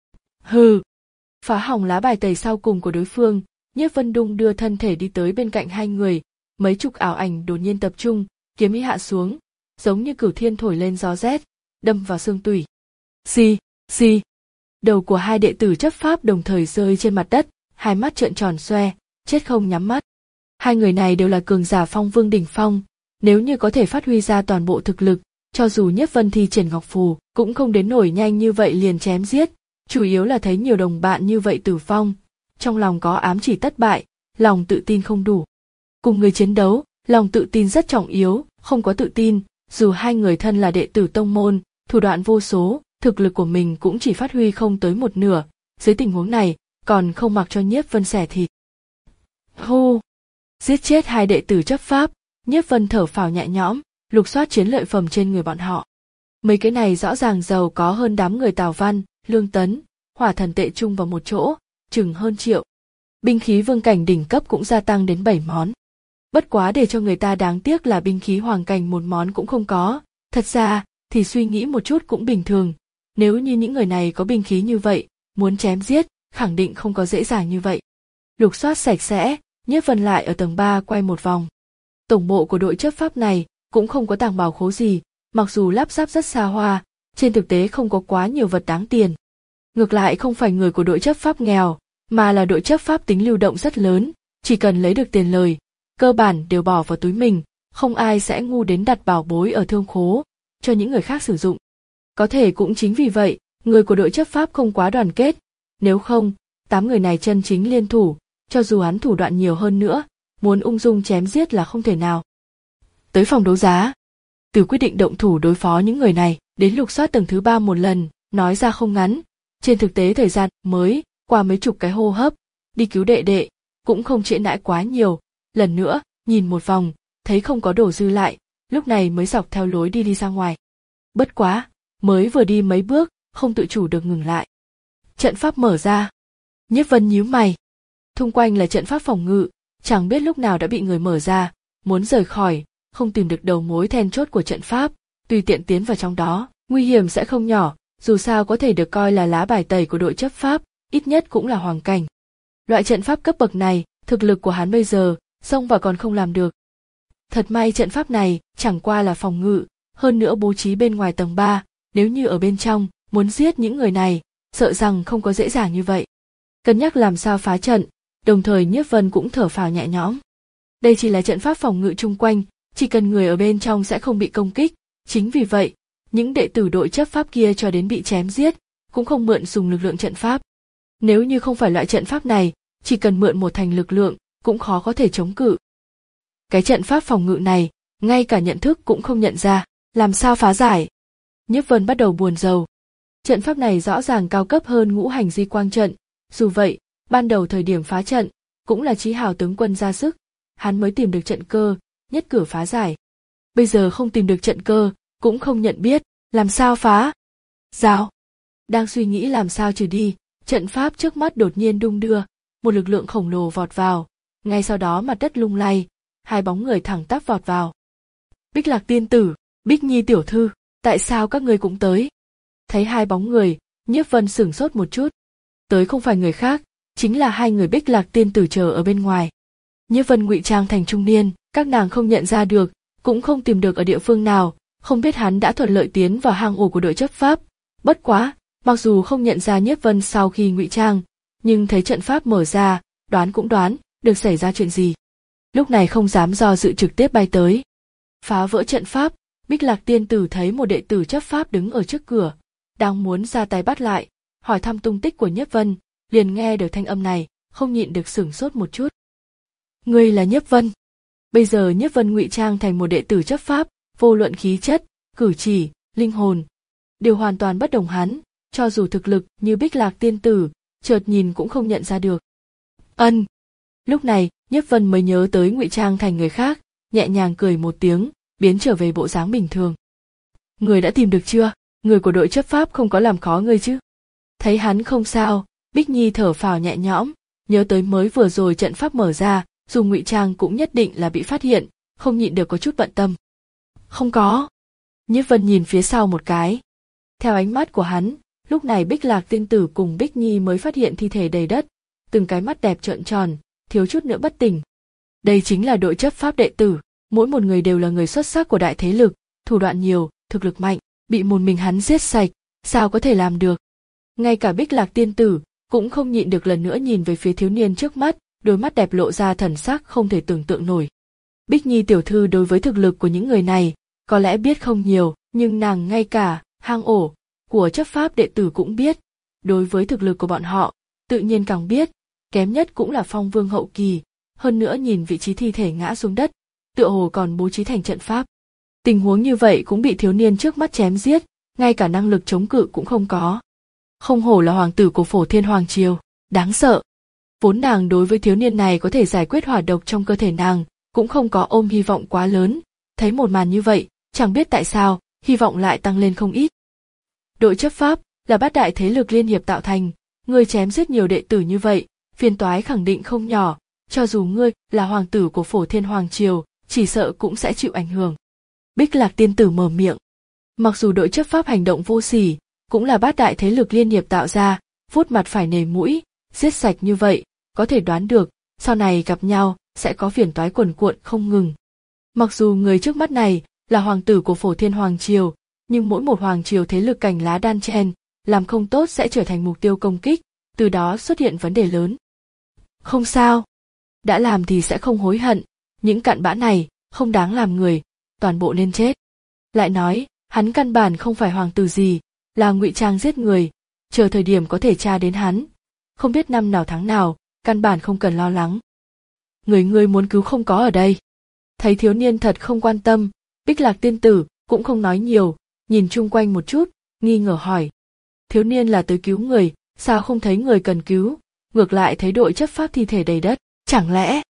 Hừ! Phá hỏng lá bài tẩy sau cùng của đối phương, Nhiếp Vân đung đưa thân thể đi tới bên cạnh hai người, mấy chục ảo ảnh đột nhiên tập trung, kiếm ý hạ xuống, giống như cửu thiên thổi lên gió rét, đâm vào xương tủy. Xì, xì. Đầu của hai đệ tử chấp pháp đồng thời rơi trên mặt đất, hai mắt trợn tròn xoe, chết không nhắm mắt. Hai người này đều là cường giả phong vương đỉnh phong, nếu như có thể phát huy ra toàn bộ thực lực, cho dù Nhiếp Vân thi triển ngọc phù, cũng không đến nổi nhanh như vậy liền chém giết, chủ yếu là thấy nhiều đồng bạn như vậy tử vong, trong lòng có ám chỉ thất bại, lòng tự tin không đủ. Cùng người chiến đấu, lòng tự tin rất trọng yếu, không có tự tin, dù hai người thân là đệ tử tông môn, thủ đoạn vô số, thực lực của mình cũng chỉ phát huy không tới một nửa, dưới tình huống này, còn không mặc cho Nhiếp Vân xẻ thịt. Hô! Giết chết hai đệ tử chấp pháp, Nhiếp Vân thở phào nhẹ nhõm, lục soát chiến lợi phẩm trên người bọn họ. Mấy cái này rõ ràng giàu có hơn đám người Tào Văn, Lương Tấn, Hỏa Thần tệ chung vào một chỗ, chừng hơn triệu. Binh khí vương cảnh đỉnh cấp cũng gia tăng đến bảy món. Bất quá để cho người ta đáng tiếc là binh khí hoàng cảnh một món cũng không có, thật ra thì suy nghĩ một chút cũng bình thường, nếu như những người này có binh khí như vậy, muốn chém giết, khẳng định không có dễ dàng như vậy. Lục soát sạch sẽ, Nhiếp Vân lại ở tầng ba quay một vòng. Tổng bộ của đội chấp pháp này cũng không có tàng bảo khố gì, mặc dù lắp ráp rất xa hoa, trên thực tế không có quá nhiều vật đáng tiền. Ngược lại không phải người của đội chấp pháp nghèo, mà là đội chấp pháp tính lưu động rất lớn, chỉ cần lấy được tiền lời, cơ bản đều bỏ vào túi mình, không ai sẽ ngu đến đặt bảo bối ở thương khố, cho những người khác sử dụng. Có thể cũng chính vì vậy, người của đội chấp pháp không quá đoàn kết, nếu không, tám người này chân chính liên thủ, cho dù hắn thủ đoạn nhiều hơn nữa, muốn ung dung chém giết là không thể nào. Tới phòng đấu giá, từ quyết định động thủ đối phó những người này, đến lục soát tầng thứ ba một lần, nói ra không ngắn, trên thực tế thời gian mới qua mấy chục cái hô hấp, đi cứu đệ đệ, cũng không trễ nải quá nhiều, lần nữa, nhìn một vòng, thấy không có đồ dư lại, lúc này mới dọc theo lối đi đi ra ngoài. Bất quá, mới vừa đi mấy bước, không tự chủ được ngừng lại. Trận pháp mở ra. Nhiếp Vân nhíu mày. Thung quanh là trận pháp phòng ngự, chẳng biết lúc nào đã bị người mở ra, muốn rời khỏi, không tìm được đầu mối then chốt của trận pháp, tùy tiện tiến vào trong đó, nguy hiểm sẽ không nhỏ, dù sao có thể được coi là lá bài tẩy của đội chấp pháp, ít nhất cũng là hoàng cảnh. Loại trận pháp cấp bậc này, thực lực của hắn bây giờ, xông vào còn không làm được. Thật may trận pháp này chẳng qua là phòng ngự, hơn nữa bố trí bên ngoài tầng ba, nếu như ở bên trong, muốn giết những người này, sợ rằng không có dễ dàng như vậy. Cân nhắc làm sao phá trận, đồng thời Nhiếp Vân cũng thở phào nhẹ nhõm. Đây chỉ là trận pháp phòng ngự chung quanh, chỉ cần người ở bên trong sẽ không bị công kích, chính vì vậy, những đệ tử đội chấp pháp kia cho đến bị chém giết, cũng không mượn dùng lực lượng trận pháp. Nếu như không phải loại trận pháp này, chỉ cần mượn một thành lực lượng, cũng khó có thể chống cự. cái trận pháp phòng ngự này, ngay cả nhận thức cũng không nhận ra, làm sao phá giải? Nhiếp Vân bắt đầu buồn rầu. Trận pháp này rõ ràng cao cấp hơn ngũ hành di quang trận, dù vậy, ban đầu thời điểm phá trận, cũng là Chí Hào tướng quân ra sức, hắn mới tìm được trận cơ, nhất cử phá giải. Bây giờ không tìm được trận cơ, cũng không nhận biết, làm sao phá? Rào. Đang suy nghĩ làm sao trừ đi, trận pháp trước mắt đột nhiên đung đưa, một lực lượng khổng lồ vọt vào, ngay sau đó mặt đất lung lay, hai bóng người thẳng tắp vọt vào. Bích Lạc tiên tử, Bích Nhi tiểu thư, tại sao các ngươi cũng tới? Thấy hai bóng người, Nhiếp Vân sửng sốt một chút. Tới không phải người khác, chính là hai người Bích Lạc tiên tử chờ ở bên ngoài. Nhiếp Vân ngụy trang thành trung niên, các nàng không nhận ra được, cũng không tìm được ở địa phương nào, không biết hắn đã thuận lợi tiến vào hang ổ của đội chấp pháp. Bất quá, mặc dù không nhận ra Nhiếp Vân sau khi ngụy trang, nhưng thấy trận pháp mở ra, đoán cũng đoán được xảy ra chuyện gì. Lúc này không dám do dự trực tiếp bay tới. Phá vỡ trận pháp, Bích Lạc tiên tử thấy một đệ tử chấp pháp đứng ở trước cửa, đang muốn ra tay bắt lại, hỏi thăm tung tích của Nhiếp Vân, liền nghe được thanh âm này, không nhịn được sửng sốt một chút. Ngươi là Nhiếp Vân? Bây giờ Nhiếp Vân ngụy trang thành một đệ tử chấp pháp, vô luận khí chất, cử chỉ, linh hồn, đều hoàn toàn bất đồng hắn, cho dù thực lực như Bích Lạc tiên tử, chợt nhìn cũng không nhận ra được. Ân. Lúc này, Nhiếp Vân mới nhớ tới ngụy trang thành người khác, nhẹ nhàng cười một tiếng, biến trở về bộ dáng bình thường. Người đã tìm được chưa? Người của đội chấp pháp không có làm khó ngươi chứ? Thấy hắn không sao, Bích Nhi thở phào nhẹ nhõm, nhớ tới mới vừa rồi trận pháp mở ra, dùng ngụy trang cũng nhất định là bị phát hiện, không nhịn được có chút bận tâm. Không có. Nhiếp Vân nhìn phía sau một cái. Theo ánh mắt của hắn, lúc này Bích Lạc tiên tử cùng Bích Nhi mới phát hiện thi thể đầy đất, từng cái mắt đẹp trợn tròn, thiếu chút nữa bất tỉnh. Đây chính là đội chấp pháp đệ tử, mỗi một người đều là người xuất sắc của đại thế lực, thủ đoạn nhiều, thực lực mạnh, bị một mình hắn giết sạch, sao có thể làm được? Ngay cả Bích Lạc tiên tử cũng không nhịn được lần nữa nhìn về phía thiếu niên trước mắt, đôi mắt đẹp lộ ra thần sắc không thể tưởng tượng nổi. Bích Nhi tiểu thư đối với thực lực của những người này, có lẽ biết không nhiều, nhưng nàng ngay cả hang ổ của chấp pháp đệ tử cũng biết, đối với thực lực của bọn họ, tự nhiên càng biết, kém nhất cũng là phong vương hậu kỳ, hơn nữa nhìn vị trí thi thể ngã xuống đất, tựa hồ còn bố trí thành trận pháp. Tình huống như vậy cũng bị thiếu niên trước mắt chém giết, ngay cả năng lực chống cự cũng không có. Không hổ là hoàng tử của Phổ Thiên Hoàng Triều, đáng sợ. Vốn nàng đối với thiếu niên này có thể giải quyết hỏa độc trong cơ thể nàng, cũng không có ôm hy vọng quá lớn, thấy một màn như vậy, chẳng biết tại sao, hy vọng lại tăng lên không ít. Đội chấp pháp là bát đại thế lực liên hiệp tạo thành, ngươi chém giết nhiều đệ tử như vậy, phiền toái khẳng định không nhỏ, cho dù ngươi là hoàng tử của Phổ Thiên Hoàng Triều, chỉ sợ cũng sẽ chịu ảnh hưởng. Bích Lạc tiên tử mở miệng. Mặc dù đội chấp pháp hành động vô sỉ, cũng là bát đại thế lực liên hiệp tạo ra, vuốt mặt phải nề mũi, giết sạch như vậy, có thể đoán được, sau này gặp nhau, sẽ có phiền toái quần cuộn không ngừng. Mặc dù người trước mắt này là hoàng tử của Phổ Thiên Hoàng Triều, nhưng mỗi một hoàng triều thế lực cành lá đan chen, làm không tốt sẽ trở thành mục tiêu công kích, từ đó xuất hiện vấn đề lớn. Không sao, đã làm thì sẽ không hối hận, những cặn bã này không đáng làm người, toàn bộ nên chết. Lại nói, hắn căn bản không phải hoàng tử gì, là ngụy trang giết người, chờ thời điểm có thể tra đến hắn, không biết năm nào tháng nào, căn bản không cần lo lắng. Người ngươi muốn cứu không có ở đây. Thấy thiếu niên thật không quan tâm, Bích Lạc tiên tử cũng không nói nhiều, nhìn chung quanh một chút, nghi ngờ hỏi. Thiếu niên là tới cứu người, sao không thấy người cần cứu, ngược lại thấy đội chấp pháp thi thể đầy đất, chẳng lẽ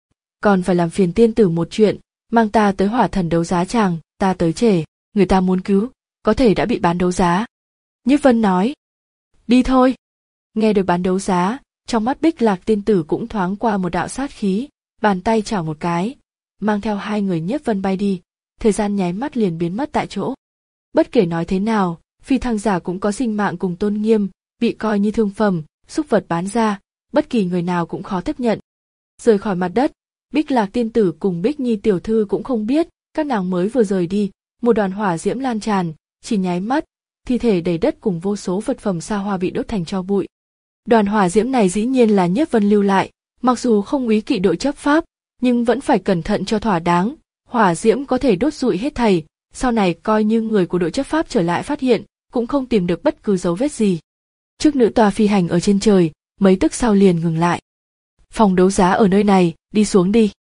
còn phải làm phiền tiên tử một chuyện, mang ta tới hỏa thần đấu giá chàng, ta tới trễ, người ta muốn cứu, có thể đã bị bán đấu giá. Nhiếp Vân nói. Đi thôi. Nghe được bán đấu giá, trong mắt Bích Lạc tiên tử cũng thoáng qua một đạo sát khí, bàn tay chảo một cái, mang theo hai người Nhiếp Vân bay đi, thời gian nháy mắt liền biến mất tại chỗ. Bất kể nói thế nào, phi thăng giả cũng có sinh mạng cùng tôn nghiêm, bị coi như thương phẩm, súc vật bán ra, bất kỳ người nào cũng khó tiếp nhận. Rời khỏi mặt đất, Bích Lạc tiên tử cùng Bích Nhi tiểu thư cũng không biết, các nàng mới vừa rời đi, một đoàn hỏa diễm lan tràn, chỉ nháy mắt, thi thể đầy đất cùng vô số vật phẩm xa hoa bị đốt thành tro bụi. Đoàn hỏa diễm này dĩ nhiên là Nhiếp Vân lưu lại, mặc dù không úy kỵ đội chấp pháp, nhưng vẫn phải cẩn thận cho thỏa đáng, hỏa diễm có thể đốt rụi hết thảy, sau này coi như người của đội chấp pháp trở lại phát hiện, cũng không tìm được bất cứ dấu vết gì. Trước nữ tòa phi hành ở trên trời, mấy tức sau liền ngừng lại. Phòng đấu giá ở nơi này, đi xuống đi.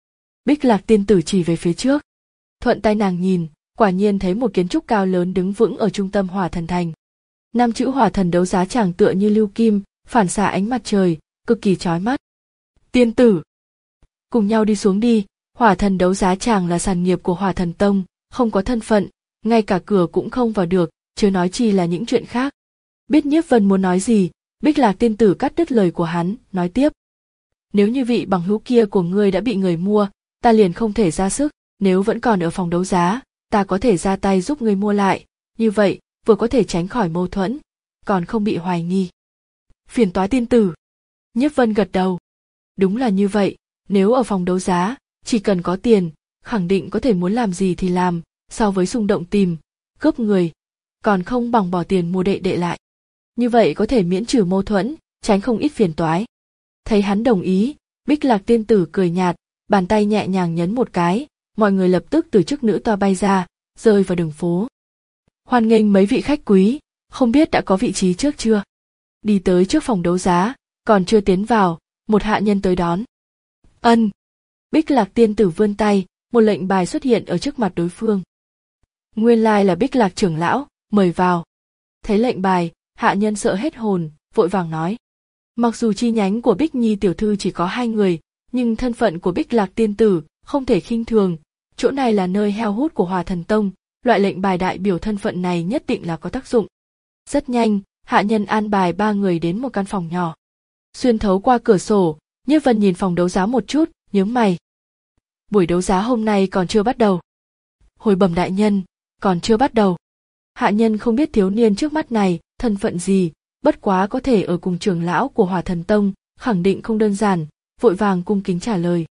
Bích Lạc tiên tử chỉ về phía trước. Thuận tay nàng nhìn, quả nhiên thấy một kiến trúc cao lớn đứng vững ở trung tâm Hỏa Thần Thành. Năm chữ Hỏa Thần đấu giá tràng tựa như lưu kim, phản xạ ánh mặt trời, cực kỳ chói mắt. Tiên tử, cùng nhau đi xuống đi. Hỏa Thần đấu giá tràng là sản nghiệp của Hỏa Thần Tông, không có thân phận, ngay cả cửa cũng không vào được, chớ nói chi là những chuyện khác. Biết Nhiếp Vân muốn nói gì, Bích Lạc tiên tử cắt đứt lời của hắn, nói tiếp. Nếu như vị bằng hữu kia của ngươi đã bị người mua, ta liền không thể ra sức, nếu vẫn còn ở phòng đấu giá, ta có thể ra tay giúp ngươi mua lại, như vậy, vừa có thể tránh khỏi mâu thuẫn, còn không bị hoài nghi. Phiền toái tiên tử. Nhiếp Vân gật đầu. Đúng là như vậy, nếu ở phòng đấu giá, chỉ cần có tiền, khẳng định có thể muốn làm gì thì làm, so với xung động tìm, cướp người, còn không bằng bỏ tiền mua đệ đệ lại. Như vậy có thể miễn trừ mâu thuẫn, tránh không ít phiền toái. Thấy hắn đồng ý, Bích Lạc tiên tử cười nhạt, bàn tay nhẹ nhàng nhấn một cái, mọi người lập tức từ chức nữ toa bay ra, rơi vào đường phố. Hoan nghênh mấy vị khách quý, không biết đã có vị trí trước chưa? Đi tới trước phòng đấu giá, còn chưa tiến vào, một hạ nhân tới đón. Ân. Bích Lạc tiên tử vươn tay, một lệnh bài xuất hiện ở trước mặt đối phương. Nguyên lai là Bích Lạc trưởng lão, mời vào. Thấy lệnh bài, hạ nhân sợ hết hồn, vội vàng nói. Mặc dù chi nhánh của Bích Nhi tiểu thư chỉ có hai người, nhưng thân phận của Bích Lạc tiên tử không thể khinh thường. Chỗ này là nơi heo hút của Hỏa Thần Tông, loại lệnh bài đại biểu thân phận này nhất định là có tác dụng. Rất nhanh, hạ nhân an bài ba người đến một căn phòng nhỏ. Xuyên thấu qua cửa sổ, Nhiếp Vân nhìn phòng đấu giá một chút, nhướng mày. Buổi đấu giá hôm nay còn chưa bắt đầu. Hồi bẩm đại nhân, còn chưa bắt đầu. Hạ nhân không biết thiếu niên trước mắt này thân phận gì, bất quá có thể ở cùng trưởng lão của Hỏa Thần Tông, khẳng định không đơn giản, vội vàng cung kính trả lời.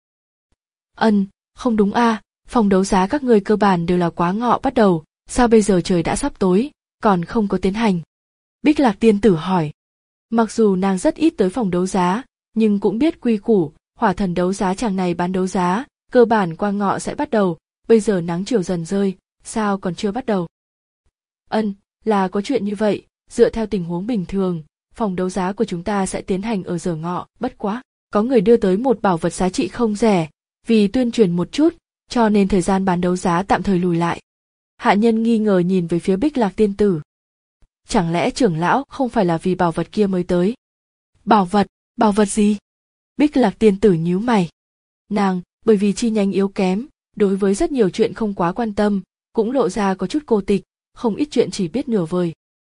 Ân, không đúng a, à, phòng đấu giá các ngươi cơ bản đều là quá ngọ bắt đầu, sao bây giờ trời đã sắp tối, còn không có tiến hành? Bích Lạc tiên tử hỏi. Mặc dù nàng rất ít tới phòng đấu giá, nhưng cũng biết quy củ, Hỏa Thần đấu giá chàng này bán đấu giá, cơ bản qua ngọ sẽ bắt đầu, bây giờ nắng chiều dần rơi, sao còn chưa bắt đầu? Ân, là có chuyện như vậy, dựa theo tình huống bình thường, phòng đấu giá của chúng ta sẽ tiến hành ở giờ ngọ, bất quá, có người đưa tới một bảo vật giá trị không rẻ, vì tuyên truyền một chút, cho nên thời gian bán đấu giá tạm thời lùi lại. Hạ nhân nghi ngờ nhìn về phía Bích Lạc tiên tử. Chẳng lẽ trưởng lão không phải là vì bảo vật kia mới tới? Bảo vật, bảo vật gì? Bích Lạc tiên tử nhíu mày. Nàng, bởi vì chi nhánh yếu kém, đối với rất nhiều chuyện không quá quan tâm, cũng lộ ra có chút cô tịch, không ít chuyện chỉ biết nửa vời.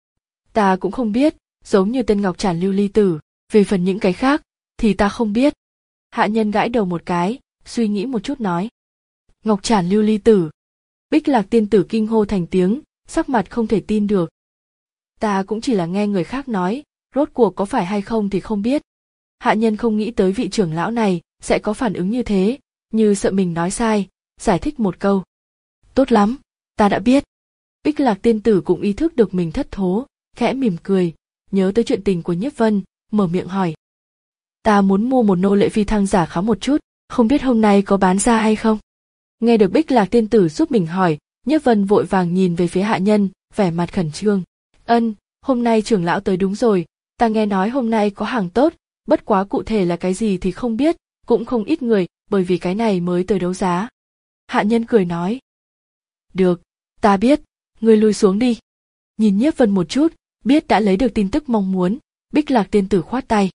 Ta cũng không biết, giống như tên Ngọc Trản Lưu Ly Tử, về phần những cái khác, thì ta không biết. Hạ nhân gãi đầu một cái, suy nghĩ một chút nói. Ngọc Trản Lưu Ly Tử. Bích Lạc tiên tử kinh hô thành tiếng, sắc mặt không thể tin được. Ta cũng chỉ là nghe người khác nói, rốt cuộc có phải hay không thì không biết. Hạ nhân không nghĩ tới vị trưởng lão này sẽ có phản ứng như thế, như sợ mình nói sai, giải thích một câu. Tốt lắm, ta đã biết. Bích Lạc tiên tử cũng ý thức được mình thất thố, khẽ mỉm cười, nhớ tới chuyện tình của Nhiếp Vân, mở miệng hỏi. Ta muốn mua một nô lệ phi thăng giả khá một chút, không biết hôm nay có bán ra hay không? Nghe được Bích Lạc tiên tử giúp mình hỏi, Nhiếp Vân vội vàng nhìn về phía hạ nhân, vẻ mặt khẩn trương. Ân, hôm nay trưởng lão tới đúng rồi, ta nghe nói hôm nay có hàng tốt, bất quá cụ thể là cái gì thì không biết, cũng không ít người, bởi vì cái này mới tới đấu giá. Hạ nhân cười nói. Được, ta biết, ngươi lui xuống đi. Nhìn Nhiếp Vân một chút, biết đã lấy được tin tức mong muốn, Bích Lạc tiên tử khoát tay.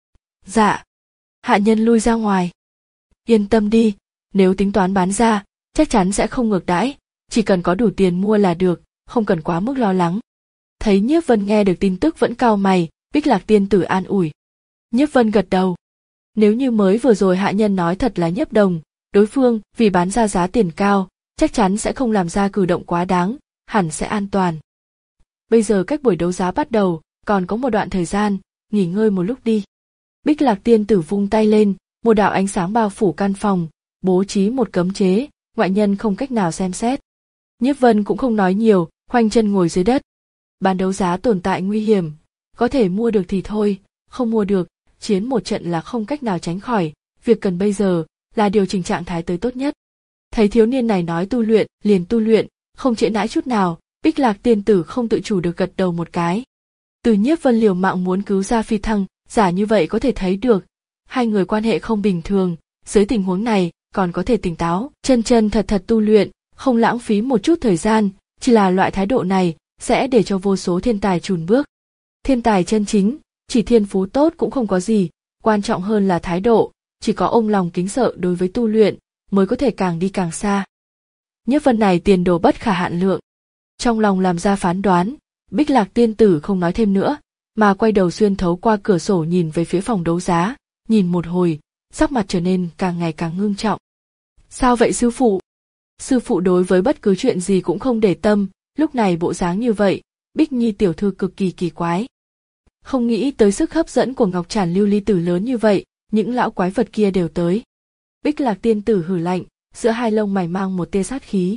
Dạ. Hạ nhân lui ra ngoài. Yên tâm đi, nếu tính toán bán ra, chắc chắn sẽ không ngược đãi, chỉ cần có đủ tiền mua là được, không cần quá mức lo lắng. Thấy Nhiếp Vân nghe được tin tức vẫn cau mày, Bích Lạc tiên tử an ủi. Nhiếp Vân gật đầu. Nếu như mới vừa rồi hạ nhân nói thật là Nhiếp Đồng, đối phương vì bán ra giá tiền cao, chắc chắn sẽ không làm ra cử động quá đáng, hẳn sẽ an toàn. Bây giờ cách buổi đấu giá bắt đầu, còn có một đoạn thời gian, nghỉ ngơi một lúc đi. Bích Lạc tiên tử vung tay lên, một đạo ánh sáng bao phủ căn phòng, bố trí một cấm chế, ngoại nhân không cách nào xem xét. Nhiếp Vân cũng không nói nhiều, khoanh chân ngồi dưới đất. Bán đấu giá tồn tại nguy hiểm, có thể mua được thì thôi, không mua được, chiến một trận là không cách nào tránh khỏi, việc cần bây giờ là điều chỉnh trạng thái tới tốt nhất. Thấy thiếu niên này nói tu luyện, liền tu luyện, không trễ nãi chút nào, Bích Lạc tiên tử không tự chủ được gật đầu một cái. Từ Nhiếp Vân liều mạng muốn cứu ra phi thăng, giả như vậy có thể thấy được, hai người quan hệ không bình thường, dưới tình huống này, còn có thể tỉnh táo, chân chân thật thật tu luyện, không lãng phí một chút thời gian, chỉ là loại thái độ này sẽ để cho vô số thiên tài chùn bước. Thiên tài chân chính, chỉ thiên phú tốt cũng không có gì, quan trọng hơn là thái độ, chỉ có ôm lòng kính sợ đối với tu luyện mới có thể càng đi càng xa. Nhiếp Vân này tiền đồ bất khả hạn lượng. Trong lòng làm ra phán đoán, Bích Lạc tiên tử không nói thêm nữa, mà quay đầu xuyên thấu qua cửa sổ nhìn về phía phòng đấu giá, nhìn một hồi, sắc mặt trở nên càng ngày càng ngưng trọng. Sao vậy sư phụ? Sư phụ đối với bất cứ chuyện gì cũng không để tâm, lúc này bộ dáng như vậy, Bích Nhi tiểu thư cực kỳ kỳ quái. Không nghĩ tới sức hấp dẫn của Ngọc Trản Lưu Ly Tử lớn như vậy, những lão quái vật kia đều tới. Bích Lạc tiên tử hừ lạnh, giữa hai lông mày mang một tia sát khí.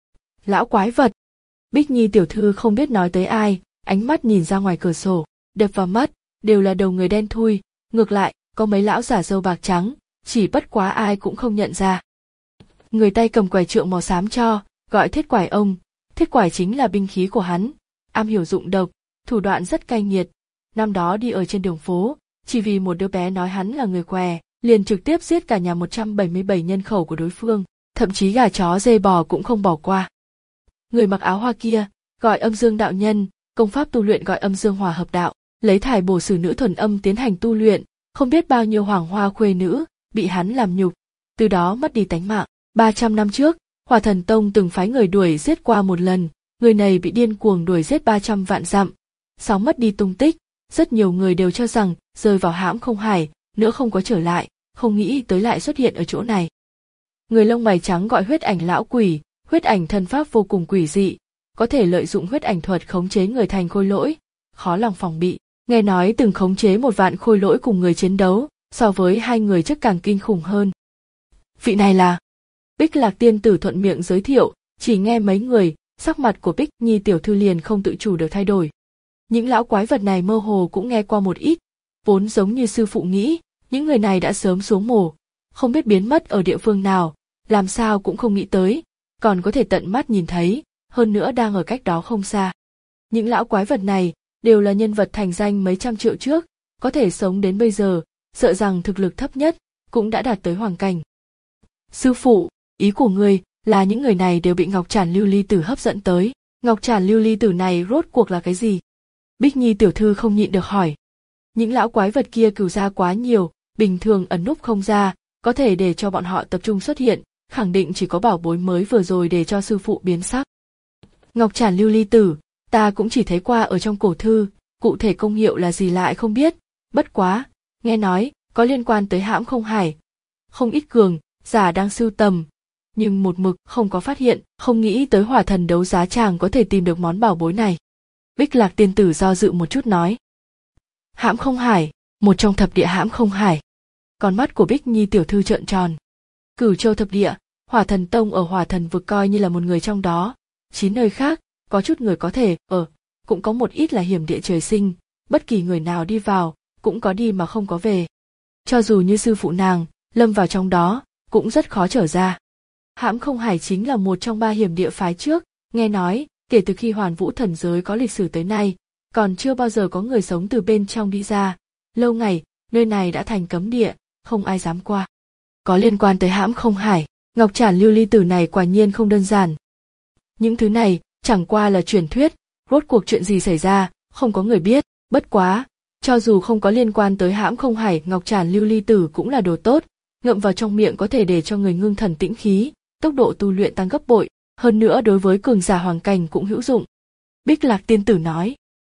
Lão quái vật. Bích Nhi tiểu thư không biết nói tới ai, ánh mắt nhìn ra ngoài cửa sổ, đập vào mắt, đều là đầu người đen thui, ngược lại, có mấy lão giả râu bạc trắng, chỉ bất quá ai cũng không nhận ra. Người tay cầm quải trượng màu xám cho, gọi thiết quải ông, thiết quải chính là binh khí của hắn, am hiểu dụng độc, thủ đoạn rất cay nghiệt. Năm đó đi ở trên đường phố, chỉ vì một đứa bé nói hắn là người què, liền trực tiếp giết cả nhà một trăm bảy mươi bảy nhân khẩu của đối phương, thậm chí gà chó dê bò cũng không bỏ qua. Người mặc áo hoa kia, gọi Âm Dương đạo nhân, công pháp tu luyện gọi Âm Dương Hòa Hợp Đạo, lấy thải bổ sử nữ thuần âm tiến hành tu luyện, không biết bao nhiêu hoàng hoa khuê nữ bị hắn làm nhục, từ đó mất đi tánh mạng. ba trăm năm trước, Hỏa Thần Tông từng phái người đuổi giết qua một lần, người này bị điên cuồng đuổi giết ba trăm vạn dặm, sau mất đi tung tích, rất nhiều người đều cho rằng rơi vào hãm không hải, nữa không có trở lại, không nghĩ tới lại xuất hiện ở chỗ này. Người lông mày trắng gọi huyết ảnh lão quỷ, huyết ảnh thân pháp vô cùng quỷ dị, có thể lợi dụng huyết ảnh thuật khống chế người thành khôi lỗi, khó lòng phòng bị. Nghe nói từng khống chế một vạn khôi lỗi cùng người chiến đấu, so với hai người trước càng kinh khủng hơn. Vị này là... Bích Lạc tiên tử thuận miệng giới thiệu, chỉ nghe mấy người, sắc mặt của Bích Nhi tiểu thư liền không tự chủ được thay đổi. Những lão quái vật này mơ hồ cũng nghe qua một ít, vốn giống như sư phụ nghĩ, những người này đã sớm xuống mồ, không biết biến mất ở địa phương nào, làm sao cũng không nghĩ tới, còn có thể tận mắt nhìn thấy, hơn nữa đang ở cách đó không xa. Những lão quái vật này đều là nhân vật thành danh mấy trăm triệu trước, có thể sống đến bây giờ, sợ rằng thực lực thấp nhất cũng đã đạt tới hoàng cảnh. Sư phụ, ý của ngươi là những người này đều bị Ngọc Trản Lưu Ly Tử hấp dẫn tới, Ngọc Trản Lưu Ly Tử này rốt cuộc là cái gì? Bích Nhi tiểu thư không nhịn được hỏi. Những lão quái vật kia cừu ra quá nhiều, bình thường ẩn núp không ra, có thể để cho bọn họ tập trung xuất hiện, khẳng định chỉ có bảo bối mới vừa rồi để cho sư phụ biến sắc. Ngọc Trản Lưu Ly Tử, ta cũng chỉ thấy qua ở trong cổ thư, cụ thể công hiệu là gì lại không biết, bất quá, nghe nói, có liên quan tới hãm không hải. Không ít cường giả đang sưu tầm, nhưng một mực không có phát hiện, không nghĩ tới Hỏa Thần đấu giá chàng có thể tìm được món bảo bối này. Bích Lạc tiên tử do dự một chút nói. Hãm không hải, một trong thập địa hãm không hải. Con mắt của Bích Nhi tiểu thư trợn tròn. Cửu châu thập địa, Hỏa Thần Tông ở Hỏa Thần vực coi như là một người trong đó, chín nơi khác, có chút người có thể ở, cũng có một ít là hiểm địa trời sinh, bất kỳ người nào đi vào, cũng có đi mà không có về. Cho dù như sư phụ nàng, lâm vào trong đó, cũng rất khó trở ra. Hãm không hải chính là một trong ba hiểm địa phái trước, nghe nói, kể từ khi Hoàn Vũ thần giới có lịch sử tới nay, còn chưa bao giờ có người sống từ bên trong đi ra, lâu ngày, nơi này đã thành cấm địa, không ai dám qua. Có liên quan tới hãm không hải, Ngọc Trản Lưu Ly Tử này quả nhiên không đơn giản. Những thứ này, chẳng qua là truyền thuyết, rốt cuộc chuyện gì xảy ra, không có người biết, bất quá, cho dù không có liên quan tới hãm không hải, Ngọc Trản Lưu Ly Tử cũng là đồ tốt, ngậm vào trong miệng có thể để cho người ngưng thần tĩnh khí, tốc độ tu luyện tăng gấp bội, hơn nữa đối với cường giả hoàng cảnh cũng hữu dụng. Bích Lạc tiên tử nói,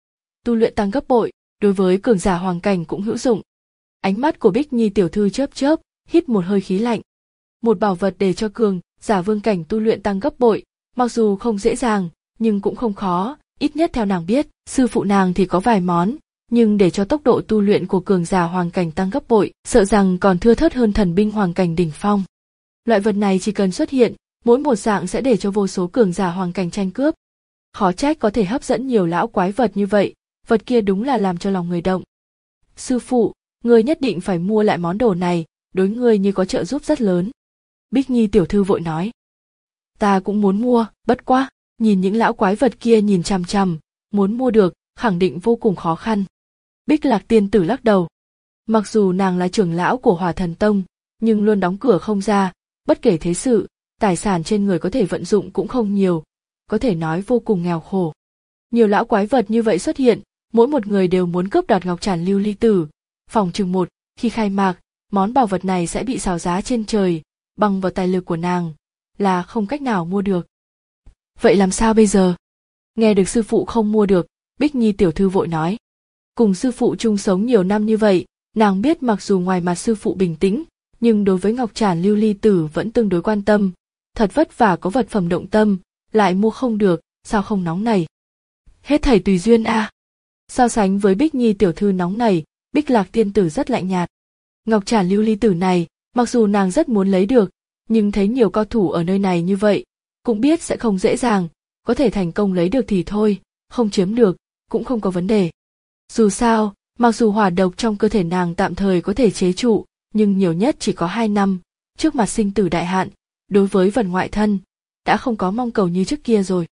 tu luyện tăng gấp bội, đối với cường giả hoàng cảnh cũng hữu dụng. Ánh mắt của Bích Nhi tiểu thư chớp chớp, hít một hơi khí lạnh. Một bảo vật để cho cường giả vương cảnh tu luyện tăng gấp bội, mặc dù không dễ dàng, nhưng cũng không khó, ít nhất theo nàng biết, sư phụ nàng thì có vài món, nhưng để cho tốc độ tu luyện của cường giả hoàng cảnh tăng gấp bội, sợ rằng còn thưa thớt hơn thần binh hoàng cảnh đỉnh phong. Loại vật này chỉ cần xuất hiện, mỗi một dạng sẽ để cho vô số cường giả hoàng cảnh tranh cướp. Khó trách có thể hấp dẫn nhiều lão quái vật như vậy, vật kia đúng là làm cho lòng người động. Sư phụ, ngươi nhất định phải mua lại món đồ này, đối ngươi như có trợ giúp rất lớn. Bích Nhi tiểu thư vội nói. Ta cũng muốn mua, bất quá, nhìn những lão quái vật kia nhìn chằm chằm, muốn mua được, khẳng định vô cùng khó khăn. Bích Lạc tiên tử lắc đầu. Mặc dù nàng là trưởng lão của Hỏa Thần Tông, nhưng luôn đóng cửa không ra, Bất kể thế sự, tài sản trên người có thể vận dụng cũng không nhiều, có thể nói vô cùng nghèo khổ. Nhiều lão quái vật như vậy xuất hiện, mỗi một người đều muốn cướp đoạt ngọc trản lưu ly tử. Phòng chừng một, khi khai mạc, món bảo vật này sẽ bị xào giá trên trời, bằng vào tài lực của nàng, là không cách nào mua được. Vậy làm sao bây giờ? Nghe được sư phụ không mua được, Bích Nhi tiểu thư vội nói. Cùng sư phụ chung sống nhiều năm như vậy, nàng biết mặc dù ngoài mặt sư phụ bình tĩnh, nhưng đối với ngọc trản lưu ly tử vẫn tương đối quan tâm. Thật vất vả có vật phẩm động tâm, lại mua không được, sao không nóng nảy? Hết thảy tùy duyên a. À. So sánh với Bích Nhi tiểu thư nóng nảy, Bích Lạc tiên tử rất lạnh nhạt. Ngọc trản lưu ly tử này, mặc dù nàng rất muốn lấy được, nhưng thấy nhiều cao thủ ở nơi này như vậy, cũng biết sẽ không dễ dàng, có thể thành công lấy được thì thôi, không chiếm được, cũng không có vấn đề. Dù sao, mặc dù hỏa độc trong cơ thể nàng tạm thời có thể chế trụ, nhưng nhiều nhất chỉ có hai năm, trước mặt sinh tử đại hạn, đối với vật ngoại thân, đã không có mong cầu như trước kia rồi.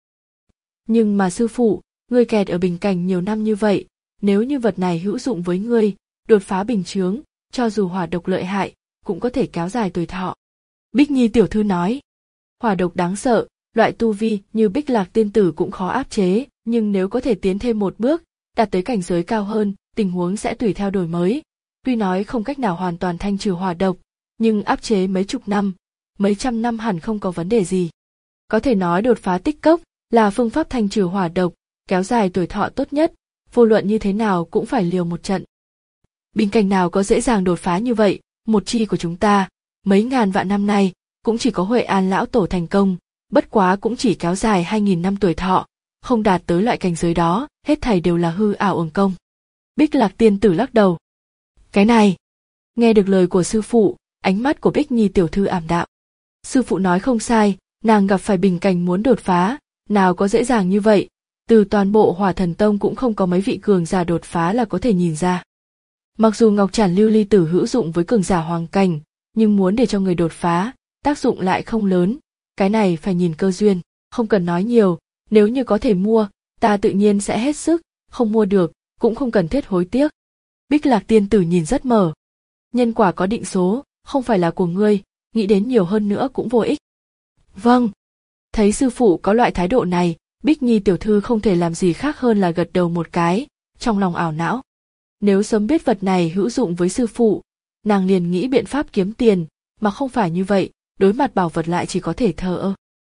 Nhưng mà sư phụ, ngươi kẹt ở bình cảnh nhiều năm như vậy, nếu như vật này hữu dụng với ngươi, đột phá bình chướng, cho dù hỏa độc lợi hại, cũng có thể kéo dài tuổi thọ. Bích Nhi tiểu thư nói, hỏa độc đáng sợ, loại tu vi như Bích Lạc tiên tử cũng khó áp chế, nhưng nếu có thể tiến thêm một bước, đạt tới cảnh giới cao hơn, tình huống sẽ tùy theo đổi mới. Tuy nói không cách nào hoàn toàn thanh trừ hỏa độc, nhưng áp chế mấy chục năm, mấy trăm năm hẳn không có vấn đề gì. Có thể nói đột phá tích cốc là phương pháp thanh trừ hỏa độc, kéo dài tuổi thọ tốt nhất, vô luận như thế nào cũng phải liều một trận. Bình cảnh nào có dễ dàng đột phá như vậy, một chi của chúng ta, mấy ngàn vạn năm nay, cũng chỉ có Huệ An lão tổ thành công, bất quá cũng chỉ kéo dài hai nghìn năm tuổi thọ, không đạt tới loại cảnh giới đó, hết thảy đều là hư ảo uổng công. Bích Lạc tiên tử lắc đầu. Cái này, nghe được lời của sư phụ, ánh mắt của Bích Nhi tiểu thư ảm đạm. Sư phụ nói không sai, nàng gặp phải bình cảnh muốn đột phá, nào có dễ dàng như vậy, từ toàn bộ Hỏa Thần Tông cũng không có mấy vị cường giả đột phá là có thể nhìn ra. Mặc dù ngọc trản lưu ly tử hữu dụng với cường giả hoàng cảnh, nhưng muốn để cho người đột phá, tác dụng lại không lớn, cái này phải nhìn cơ duyên, không cần nói nhiều, nếu như có thể mua, ta tự nhiên sẽ hết sức, không mua được, cũng không cần thiết hối tiếc. Bích Lạc tiên tử nhìn rất mở. Nhân quả có định số, không phải là của ngươi, nghĩ đến nhiều hơn nữa cũng vô ích. Vâng. Thấy sư phụ có loại thái độ này, Bích Nhi tiểu thư không thể làm gì khác hơn là gật đầu một cái, trong lòng ảo não. Nếu sớm biết vật này hữu dụng với sư phụ, nàng liền nghĩ biện pháp kiếm tiền, mà không phải như vậy, đối mặt bảo vật lại chỉ có thể thờ ơ.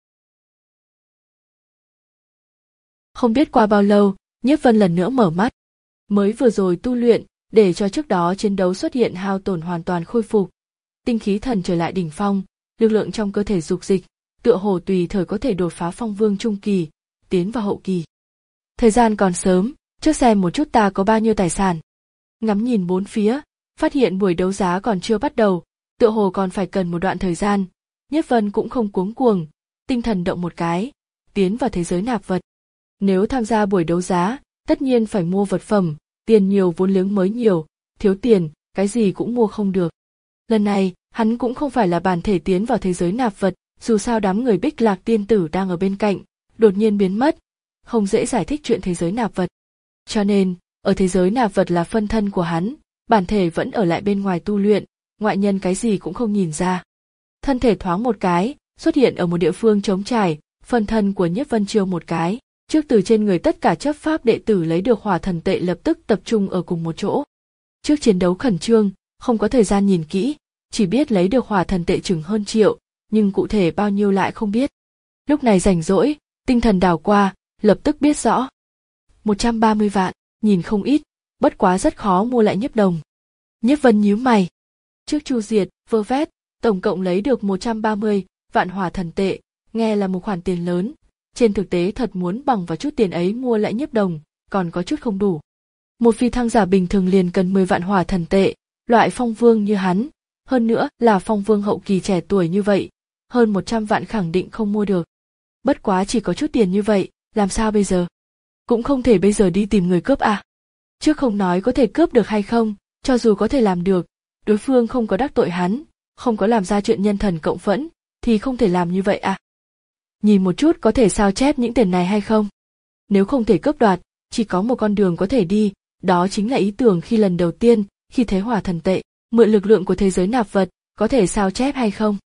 Không biết qua bao lâu, Nhiếp Vân lần nữa mở mắt. Mới vừa rồi tu luyện, để cho trước đó chiến đấu xuất hiện hao tổn hoàn toàn khôi phục. Tinh khí thần trở lại đỉnh phong, lực lượng trong cơ thể dục dịch, tựa hồ tùy thời có thể đột phá phong vương trung kỳ, tiến vào hậu kỳ. Thời gian còn sớm, trước xem một chút ta có bao nhiêu tài sản. Ngắm nhìn bốn phía, phát hiện buổi đấu giá còn chưa bắt đầu, tựa hồ còn phải cần một đoạn thời gian. Nhiếp Vân cũng không cuống cuồng, tinh thần động một cái, tiến vào thế giới nạp vật. Nếu tham gia buổi đấu giá, tất nhiên phải mua vật phẩm, tiền nhiều vốn liếng mới nhiều, thiếu tiền, cái gì cũng mua không được. Lần này, hắn cũng không phải là bản thể tiến vào thế giới nạp vật, dù sao đám người Bích Lạc tiên tử đang ở bên cạnh, đột nhiên biến mất, không dễ giải thích chuyện thế giới nạp vật. Cho nên, ở thế giới nạp vật là phân thân của hắn, bản thể vẫn ở lại bên ngoài tu luyện, ngoại nhân cái gì cũng không nhìn ra. Thân thể thoáng một cái, xuất hiện ở một địa phương trống trải, phân thân của Nhiếp Vân chiêu một cái, trước từ trên người tất cả chấp pháp đệ tử lấy được hỏa thần tệ lập tức tập trung ở cùng một chỗ. Trước chiến đấu khẩn trương, không có thời gian nhìn kỹ, chỉ biết lấy được hỏa thần tệ chừng hơn triệu, nhưng cụ thể bao nhiêu lại không biết. Lúc này rảnh rỗi, tinh thần đảo qua, lập tức biết rõ. một trăm ba mươi vạn, nhìn không ít, bất quá rất khó mua lại Nhiếp Đồng. Nhiếp Vân nhíu mày. Trước Chu Diệt, vơ vét, tổng cộng lấy được một trăm ba mươi vạn hỏa thần tệ, nghe là một khoản tiền lớn. Trên thực tế thật muốn bằng vào chút tiền ấy mua lại Nhiếp Đồng, còn có chút không đủ. Một phi thăng giả bình thường liền cần mười vạn hỏa thần tệ, loại phong vương như hắn, hơn nữa là phong vương hậu kỳ trẻ tuổi như vậy, hơn một trăm vạn khẳng định không mua được. Bất quá chỉ có chút tiền như vậy, làm sao bây giờ? Cũng không thể bây giờ đi tìm người cướp à? Trước không nói có thể cướp được hay không, cho dù có thể làm được, đối phương không có đắc tội hắn, không có làm ra chuyện nhân thần cộng phẫn, thì không thể làm như vậy à? Nhìn một chút có thể sao chép những tiền này hay không? Nếu không thể cướp đoạt, chỉ có một con đường có thể đi, đó chính là ý tưởng khi lần đầu tiên, khi thấy hỏa thần tệ, mượn lực lượng của thế giới nạp vật, có thể sao chép hay không?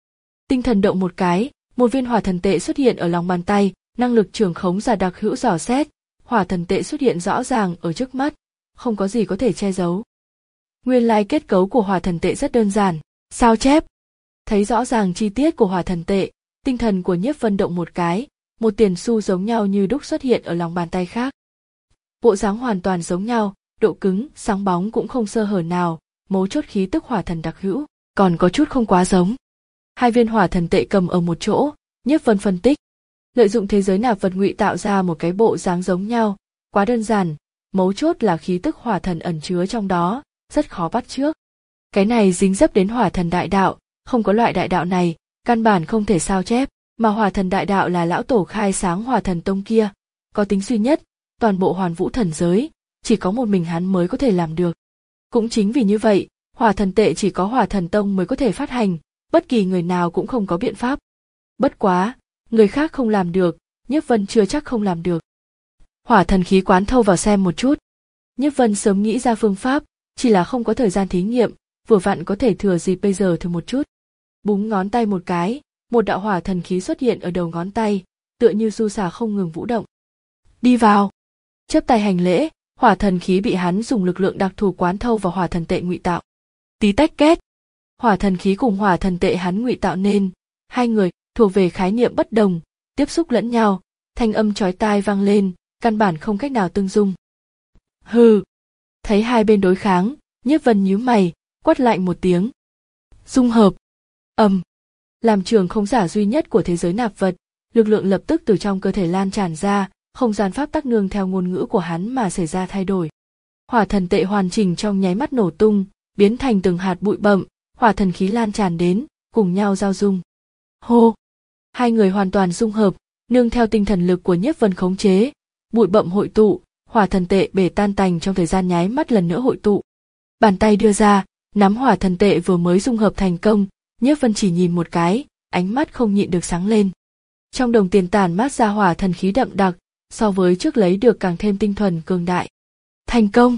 Tinh thần động một cái, một viên hỏa thần tệ xuất hiện ở lòng bàn tay, năng lực trường khống giả đặc hữu dò xét, hỏa thần tệ xuất hiện rõ ràng ở trước mắt, không có gì có thể che giấu. Nguyên lai kết cấu của hỏa thần tệ rất đơn giản, sao chép. Thấy rõ ràng chi tiết của hỏa thần tệ, tinh thần của Nhiếp Vân động một cái, một tiền xu giống nhau như đúc xuất hiện ở lòng bàn tay khác. Bộ dáng hoàn toàn giống nhau, độ cứng, sáng bóng cũng không sơ hở nào, mấu chốt khí tức hỏa thần đặc hữu, còn có chút không quá giống. Hai viên hỏa thần tệ cầm ở một chỗ, Nhiếp Vân phân tích. Lợi dụng thế giới nạp vật ngụy tạo ra một cái bộ dáng giống nhau, quá đơn giản, mấu chốt là khí tức hỏa thần ẩn chứa trong đó, rất khó bắt chước. Cái này dính dấp đến hỏa thần đại đạo, không có loại đại đạo này, căn bản không thể sao chép, mà hỏa thần đại đạo là lão tổ khai sáng hỏa thần tông kia, có tính duy nhất, toàn bộ hoàn vũ thần giới, chỉ có một mình hắn mới có thể làm được. Cũng chính vì như vậy, hỏa thần tệ chỉ có hỏa thần tông mới có thể phát hành, bất kỳ người nào cũng không có biện pháp. Bất quá, người khác không làm được, Nhiếp Vân chưa chắc không làm được. Hỏa thần khí quán thâu vào xem một chút. Nhiếp Vân sớm nghĩ ra phương pháp, chỉ là không có thời gian thí nghiệm, vừa vặn có thể thừa dịp bây giờ thử một chút. Búng ngón tay một cái, một đạo hỏa thần khí xuất hiện ở đầu ngón tay, tựa như du xà không ngừng vũ động. Đi vào. Chắp tay hành lễ, hỏa thần khí bị hắn dùng lực lượng đặc thù quán thâu vào hỏa thần tệ ngụy tạo. Tí tách két. Hỏa thần khí cùng hỏa thần tệ hắn ngụy tạo nên, hai người thuộc về khái niệm bất đồng, tiếp xúc lẫn nhau, thanh âm chói tai vang lên, căn bản không cách nào tương dung. Hừ. Thấy hai bên đối kháng, Nhiếp Vân nhíu mày, quát lạnh một tiếng. Dung hợp. Ầm. Làm trường không giả duy nhất của thế giới nạp vật, lực lượng lập tức từ trong cơ thể lan tràn ra, không gian pháp tắc nương theo ngôn ngữ của hắn mà xảy ra thay đổi. Hỏa thần tệ hoàn chỉnh trong nháy mắt nổ tung, biến thành từng hạt bụi bặm, hỏa thần khí lan tràn đến, cùng nhau giao dung. Hô! Hai người hoàn toàn dung hợp, nương theo tinh thần lực của Nhiếp Vân khống chế, bụi bặm hội tụ, hỏa thần tệ bể tan tành trong thời gian nháy mắt lần nữa hội tụ. Bàn tay đưa ra, nắm hỏa thần tệ vừa mới dung hợp thành công, Nhiếp Vân chỉ nhìn một cái, ánh mắt không nhịn được sáng lên. Trong đồng tiền tản mát ra hỏa thần khí đậm đặc, so với trước lấy được càng thêm tinh thuần cường đại. Thành công!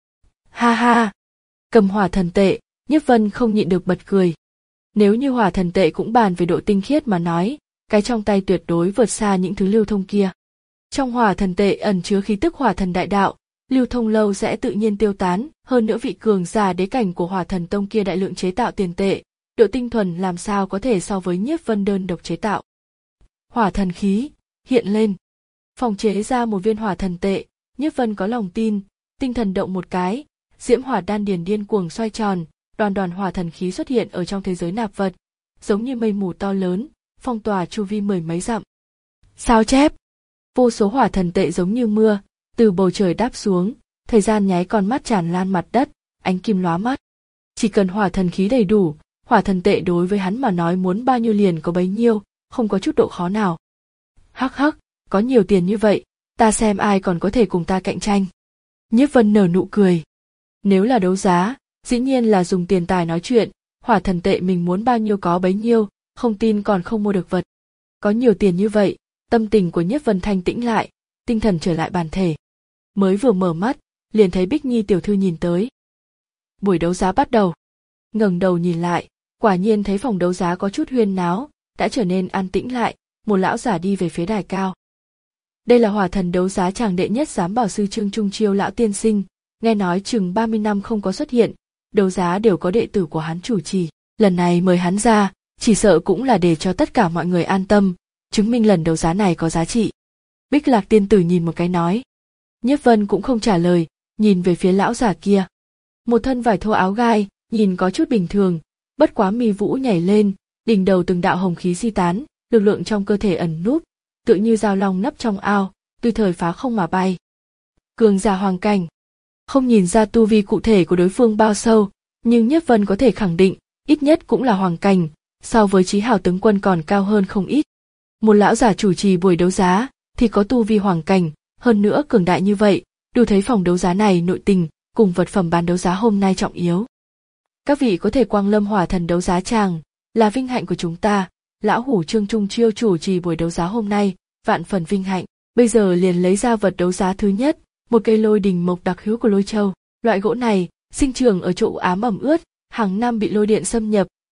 Ha ha! Cầm hỏa thần tệ, Nhiếp Vân không nhịn được bật cười. Nếu như hỏa thần tệ cũng bàn về độ tinh khiết mà nói, cái trong tay tuyệt đối vượt xa những thứ lưu thông kia. Trong hỏa thần tệ ẩn chứa khí tức hỏa thần đại đạo, lưu thông lâu sẽ tự nhiên tiêu tán, hơn nữa vị cường giả đế cảnh của hỏa thần tông kia đại lượng chế tạo tiền tệ, độ tinh thuần làm sao có thể so với Nhiếp Vân đơn độc chế tạo. Hỏa thần khí, hiện lên. Phòng chế ra một viên hỏa thần tệ, Nhiếp Vân có lòng tin, tinh thần động một cái, diễm hỏa đan điền điên cuồng xoay tròn, đoàn đoàn hỏa thần khí xuất hiện ở trong thế giới nạp vật, giống như mây mù to lớn, phong tỏa chu vi mười mấy dặm. Sao chép? Vô số hỏa thần tệ giống như mưa, từ bầu trời đáp xuống, thời gian nháy con mắt tràn lan mặt đất, ánh kim lóa mắt. Chỉ cần hỏa thần khí đầy đủ, hỏa thần tệ đối với hắn mà nói muốn bao nhiêu liền có bấy nhiêu, không có chút độ khó nào. Hắc hắc, có nhiều tiền như vậy, ta xem ai còn có thể cùng ta cạnh tranh. Nhiếp Vân nở nụ cười. Nếu là đấu giá, dĩ nhiên là dùng tiền tài nói chuyện, hỏa thần tệ mình muốn bao nhiêu có bấy nhiêu, không tin còn không mua được vật. Có nhiều tiền như vậy, tâm tình của Nhiếp Vân thanh tĩnh lại, tinh thần trở lại bản thể. Mới vừa mở mắt, liền thấy Bích Nhi tiểu thư nhìn tới. Buổi đấu giá bắt đầu. Ngẩng đầu nhìn lại, quả nhiên thấy phòng đấu giá có chút huyên náo, đã trở nên an tĩnh lại, một lão giả đi về phía đài cao. Đây là hỏa thần đấu giá tràng đệ nhất giám bảo sư Trương Trung Chiêu lão tiên sinh, nghe nói chừng ba mươi năm không có xuất hiện, đấu giá đều có đệ tử của hắn chủ trì, lần này mời hắn ra, chỉ sợ cũng là để cho tất cả mọi người an tâm, chứng minh lần đấu giá này có giá trị. Bích Lạc tiên tử nhìn một cái nói. Nhiếp Vân cũng không trả lời, nhìn về phía lão giả kia. Một thân vải thô áo gai, nhìn có chút bình thường, bất quá mi vũ nhảy lên, đỉnh đầu từng đạo hồng khí di tán, lực lượng trong cơ thể ẩn núp, tựa như dao long nấp trong ao, tùy thời phá không mà bay. Cường giả hoàng cảnh. Không nhìn ra tu vi cụ thể của đối phương bao sâu, nhưng Nhiếp Vân có thể khẳng định, ít nhất cũng là hoàng cảnh, so với Chí Hào tướng quân còn cao hơn không ít. Một lão giả chủ trì buổi đấu giá, thì có tu vi hoàng cảnh, hơn nữa cường đại như vậy, đủ thấy phòng đấu giá này nội tình, cùng vật phẩm bán đấu giá hôm nay trọng yếu. Các vị có thể quang lâm hỏa thần đấu giá tràng, là vinh hạnh của chúng ta, lão hủ Trương Trung Chiêu chủ trì buổi đấu giá hôm nay, vạn phần vinh hạnh, bây giờ liền lấy ra vật đấu giá thứ nhất, một cây lôi đình mộc đặc hữu của Lôi Châu. Loại gỗ này, sinh trưởng ở chỗ ám ẩm ướt, hàng năm bị lôi điện xâm nhập,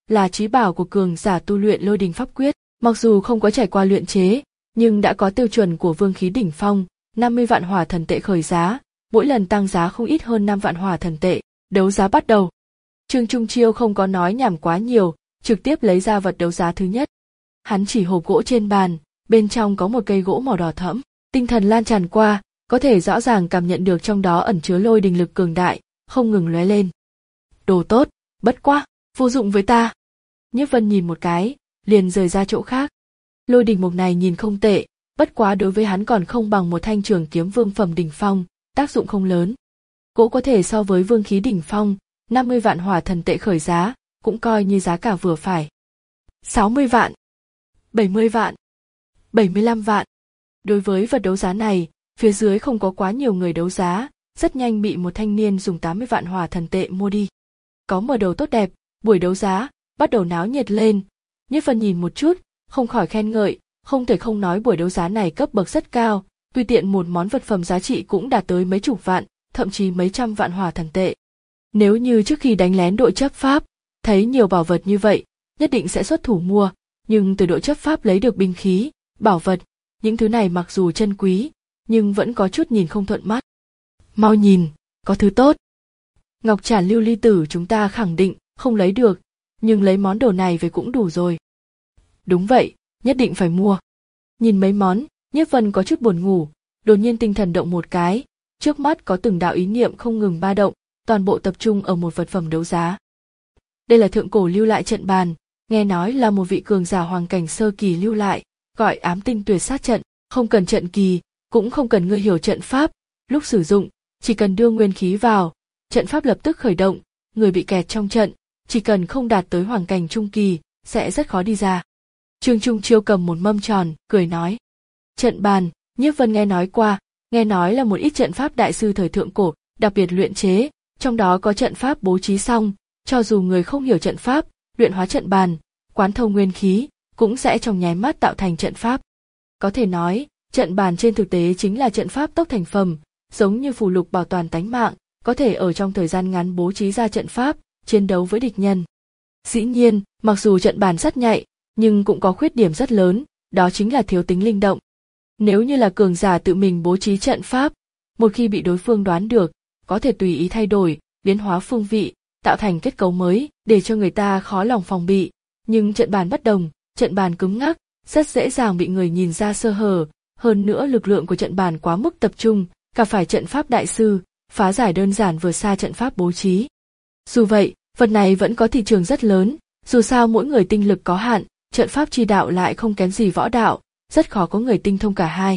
là chí bảo của cường giả tu luyện lôi đình pháp quyết, mặc dù không có trải qua luyện chế, nhưng đã có tiêu chuẩn của vương khí đỉnh phong, năm mươi vạn hỏa thần tệ khởi giá, mỗi lần tăng giá không ít hơn năm vạn hỏa thần tệ. Đấu giá bắt đầu. Trương Trung Chiêu không có nói nhảm quá nhiều, trực tiếp lấy ra vật đấu giá thứ nhất. Hắn chỉ hộp gỗ trên bàn, bên trong có một cây gỗ màu đỏ thẫm, tinh thần lan tràn qua, có thể rõ ràng cảm nhận được trong đó ẩn chứa lôi đình lực cường đại, không ngừng lóe lên. Đồ tốt, bất quá, vô dụng với ta. Nhiếp Vân nhìn một cái, liền rời ra chỗ khác. Lôi đình mục này nhìn không tệ, bất quá đối với hắn còn không bằng một thanh trường kiếm vương phẩm đỉnh phong, tác dụng không lớn. Gỗ có thể so với vương khí đỉnh phong, năm mươi vạn hỏa thần tệ khởi giá, cũng coi như giá cả vừa phải. sáu mươi vạn, bảy mươi vạn, bảy mươi lăm vạn. Đối với vật đấu giá này, phía dưới không có quá nhiều người đấu giá, rất nhanh bị một thanh niên dùng tám mươi vạn hỏa thần tệ mua đi. Có mở đầu tốt đẹp, buổi đấu giá bắt đầu náo nhiệt lên. Nhiếp Vân nhìn một chút, không khỏi khen ngợi, không thể không nói buổi đấu giá này cấp bậc rất cao, tùy tiện một món vật phẩm giá trị cũng đạt tới mấy chục vạn, thậm chí mấy trăm vạn hỏa thần tệ. Nếu như trước khi đánh lén đội chấp pháp, thấy nhiều bảo vật như vậy, nhất định sẽ xuất thủ mua, nhưng từ đội chấp pháp lấy được binh khí, bảo vật, những thứ này mặc dù chân quý, nhưng vẫn có chút nhìn không thuận mắt. Mau nhìn, có thứ tốt. Ngọc Trản lưu ly tử chúng ta khẳng định không lấy được, nhưng lấy món đồ này về cũng đủ rồi. Đúng vậy, nhất định phải mua. Nhìn mấy món, Nhiếp Vân có chút buồn ngủ, đột nhiên tinh thần động một cái, trước mắt có từng đạo ý niệm không ngừng ba động, toàn bộ tập trung ở một vật phẩm đấu giá. Đây là thượng cổ lưu lại trận bàn, nghe nói là một vị cường giả hoàng cảnh sơ kỳ lưu lại, gọi ám tinh tuyệt sát trận, không cần trận kỳ, cũng không cần ngươi hiểu trận pháp, lúc sử dụng, chỉ cần đưa nguyên khí vào, trận pháp lập tức khởi động, người bị kẹt trong trận, chỉ cần không đạt tới hoàng cảnh trung kỳ, sẽ rất khó đi ra. Trương Trung Chiêu cầm một mâm tròn, cười nói. Trận bàn, Nhiếp Vân nghe nói qua, nghe nói là một ít trận pháp đại sư thời thượng cổ, đặc biệt luyện chế, trong đó có trận pháp bố trí xong, cho dù người không hiểu trận pháp, luyện hóa trận bàn, quán thông nguyên khí, cũng sẽ trong nháy mắt tạo thành trận pháp. Có thể nói, trận bàn trên thực tế chính là trận pháp tốc thành phẩm, giống như phù lục bảo toàn tánh mạng, có thể ở trong thời gian ngắn bố trí ra trận pháp, chiến đấu với địch nhân. Dĩ nhiên, mặc dù trận bàn rất nhạy, nhưng cũng có khuyết điểm rất lớn, đó chính là thiếu tính linh động. Nếu như là cường giả tự mình bố trí trận pháp, một khi bị đối phương đoán được, có thể tùy ý thay đổi, biến hóa phương vị, tạo thành kết cấu mới, để cho người ta khó lòng phòng bị. Nhưng trận bàn bất đồng, trận bàn cứng ngắc, rất dễ dàng bị người nhìn ra sơ hở, hơn nữa lực lượng của trận bàn quá mức tập trung, cả phải trận pháp đại sư, phá giải đơn giản vừa xa trận pháp bố trí. Dù vậy, vật này vẫn có thị trường rất lớn, dù sao mỗi người tinh lực có hạn, trận pháp chi đạo lại không kém gì võ đạo, rất khó có người tinh thông cả hai.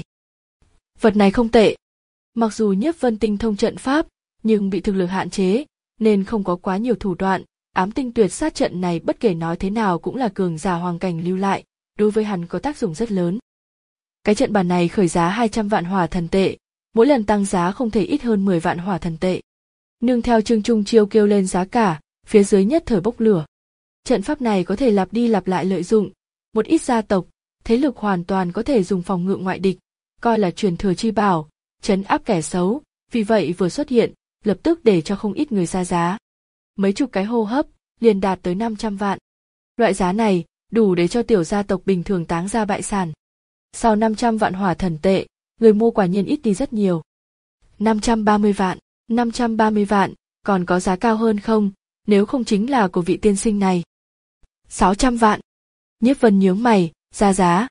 Vật này không tệ. Mặc dù Nhiếp Vân tinh thông trận pháp, nhưng bị thực lực hạn chế, nên không có quá nhiều thủ đoạn, ám tinh tuyệt sát trận này bất kể nói thế nào cũng là cường giả hoàng cảnh lưu lại, đối với hắn có tác dụng rất lớn. Cái trận bàn này khởi giá hai trăm vạn hỏa thần tệ, mỗi lần tăng giá không thể ít hơn mười vạn hỏa thần tệ. Nương theo Trương Trung Chiêu kêu lên giá cả, phía dưới nhất thời bốc lửa. Trận pháp này có thể lặp đi lặp lại lợi dụng, một ít gia tộc, thế lực hoàn toàn có thể dùng phòng ngự ngoại địch, coi là truyền thừa chi bảo, trấn áp kẻ xấu, vì vậy vừa xuất hiện, lập tức để cho không ít người ra giá. Mấy chục cái hô hấp, liền đạt tới năm trăm vạn. Loại giá này, đủ để cho tiểu gia tộc bình thường táng ra bại sản. Sau năm trăm vạn hỏa thần tệ, người mua quả nhiên ít đi rất nhiều. năm trăm ba mươi vạn, năm trăm ba mươi vạn, còn có giá cao hơn không, nếu không chính là của vị tiên sinh này. sáu trăm vạn. Nhiếp Vân nhướng mày, ra giá.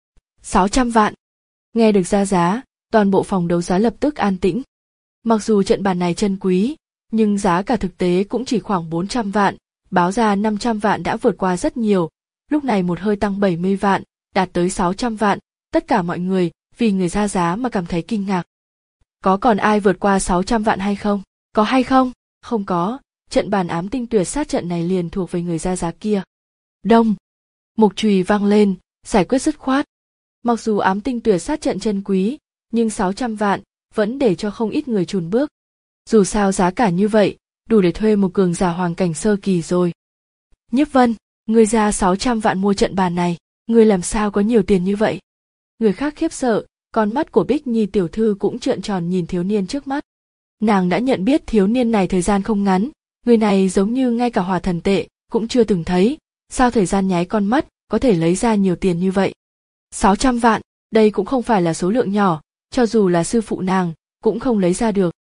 sáu trăm vạn. Nghe được ra giá, toàn bộ phòng đấu giá lập tức an tĩnh. Mặc dù trận bàn này chân quý, nhưng giá cả thực tế cũng chỉ khoảng bốn trăm vạn, báo ra năm trăm vạn đã vượt qua rất nhiều, lúc này một hơi tăng bảy mươi vạn, đạt tới sáu trăm vạn, tất cả mọi người vì người ra giá mà cảm thấy kinh ngạc. Có còn ai vượt qua sáu trăm vạn hay không? Có hay không? Không có, trận bàn ám tinh tuyệt sát trận này liền thuộc về người ra giá kia. Đông, một chùy vang lên, giải quyết dứt khoát. Mặc dù ám tinh tuyệt sát trận chân quý, nhưng sáu trăm vạn vẫn để cho không ít người chùn bước. Dù sao giá cả như vậy, đủ để thuê một cường giả hoàng cảnh sơ kỳ rồi. Nhiếp Vân, ngươi ra sáu trăm vạn mua trận bàn này, ngươi làm sao có nhiều tiền như vậy? Người khác khiếp sợ, con mắt của Bích Nhi tiểu thư cũng trợn tròn nhìn thiếu niên trước mắt. Nàng đã nhận biết thiếu niên này thời gian không ngắn, người này giống như ngay cả hỏa thần tệ cũng chưa từng thấy, Sao thời gian nháy con mắt, có thể lấy ra nhiều tiền như vậy? sáu trăm vạn, đây cũng không phải là số lượng nhỏ, cho dù là sư phụ nàng, cũng không lấy ra được.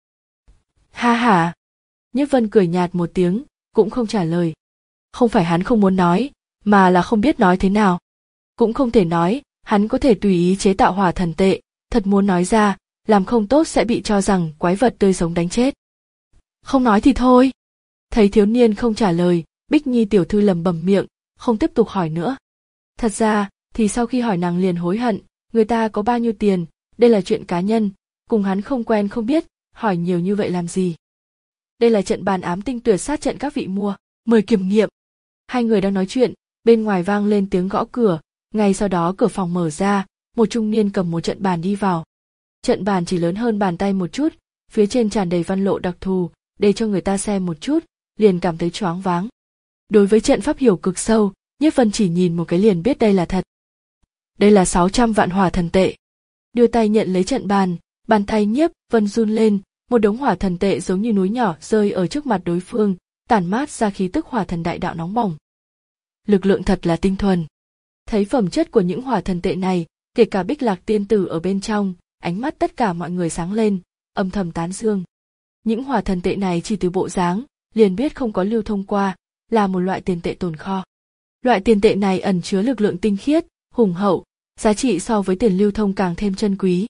Ha ha. Nhiếp Vân cười nhạt một tiếng, cũng không trả lời. Không phải hắn không muốn nói, mà là không biết nói thế nào. Cũng không thể nói, hắn có thể tùy ý chế tạo hỏa thần tệ, thật muốn nói ra, làm không tốt sẽ bị cho rằng quái vật tươi sống đánh chết. Không nói thì thôi. Thấy thiếu niên không trả lời, Bích Nhi tiểu thư lẩm bẩm miệng, không tiếp tục hỏi nữa. Thật ra, thì sau khi hỏi nàng liền hối hận, người ta có bao nhiêu tiền, đây là chuyện cá nhân, cùng hắn không quen không biết, hỏi nhiều như vậy làm gì. Đây là trận bàn ám tinh tuyệt sát trận các vị mua, mời kiểm nghiệm. Hai người đang nói chuyện, bên ngoài vang lên tiếng gõ cửa, ngay sau đó cửa phòng mở ra, một trung niên cầm một trận bàn đi vào. Trận bàn chỉ lớn hơn bàn tay một chút, phía trên tràn đầy văn lộ đặc thù, để cho người ta xem một chút, liền cảm thấy choáng váng. Đối với trận pháp hiểu cực sâu, Nhiếp Vân chỉ nhìn một cái liền biết đây là thật. Đây là sáu trăm vạn hỏa thần tệ. Đưa tay nhận lấy trận bàn, bàn tay Nhiếp Vân run lên, một đống hỏa thần tệ giống như núi nhỏ rơi ở trước mặt đối phương, tản mát ra khí tức hỏa thần đại đạo nóng bỏng. Lực lượng thật là tinh thuần. Thấy phẩm chất của những hỏa thần tệ này, kể cả Bích Lạc tiên tử ở bên trong, ánh mắt tất cả mọi người sáng lên, âm thầm tán dương. Những hỏa thần tệ này chỉ từ bộ dáng, liền biết không có lưu thông qua, là một loại tiền tệ tồn kho. Loại tiền tệ này ẩn chứa lực lượng tinh khiết, hùng hậu, giá trị so với tiền lưu thông càng thêm chân quý.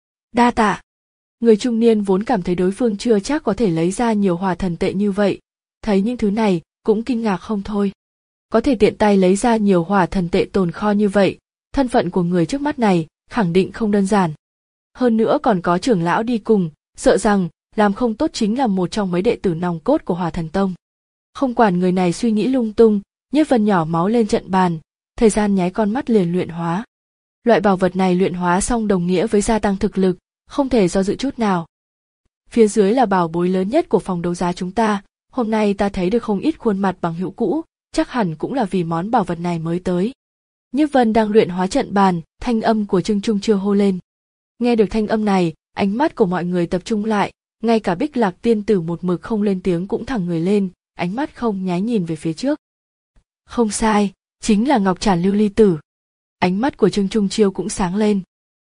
Đa tạ. Người trung niên vốn cảm thấy đối phương chưa chắc có thể lấy ra nhiều hỏa thần tệ như vậy, thấy những thứ này cũng kinh ngạc không thôi. Có thể tiện tay lấy ra nhiều hỏa thần tệ tồn kho như vậy, thân phận của người trước mắt này khẳng định không đơn giản. Hơn nữa còn có trưởng lão đi cùng, sợ rằng làm không tốt chính là một trong mấy đệ tử nòng cốt của Hỏa Thần Tông. Không quản người này suy nghĩ lung tung, Nhiếp Vân nhỏ máu lên trận bàn, thời gian nháy con mắt liền luyện hóa. Loại bảo vật này luyện hóa xong đồng nghĩa với gia tăng thực lực, không thể do dự chút nào. Phía dưới là bảo bối lớn nhất của phòng đấu giá chúng ta, hôm nay ta thấy được không ít khuôn mặt bằng hữu cũ, chắc hẳn cũng là vì món bảo vật này mới tới. Nhiếp Vân đang luyện hóa trận bàn, thanh âm của Trương Trung Chiêu hô lên. Nghe được thanh âm này, ánh mắt của mọi người tập trung lại, ngay cả Bích Lạc tiên tử một mực không lên tiếng cũng thẳng người lên, ánh mắt không nháy nhìn về phía trước. Không sai, chính là ngọc trản lưu ly tử. Ánh mắt của Trương Trung Chiêu cũng sáng lên.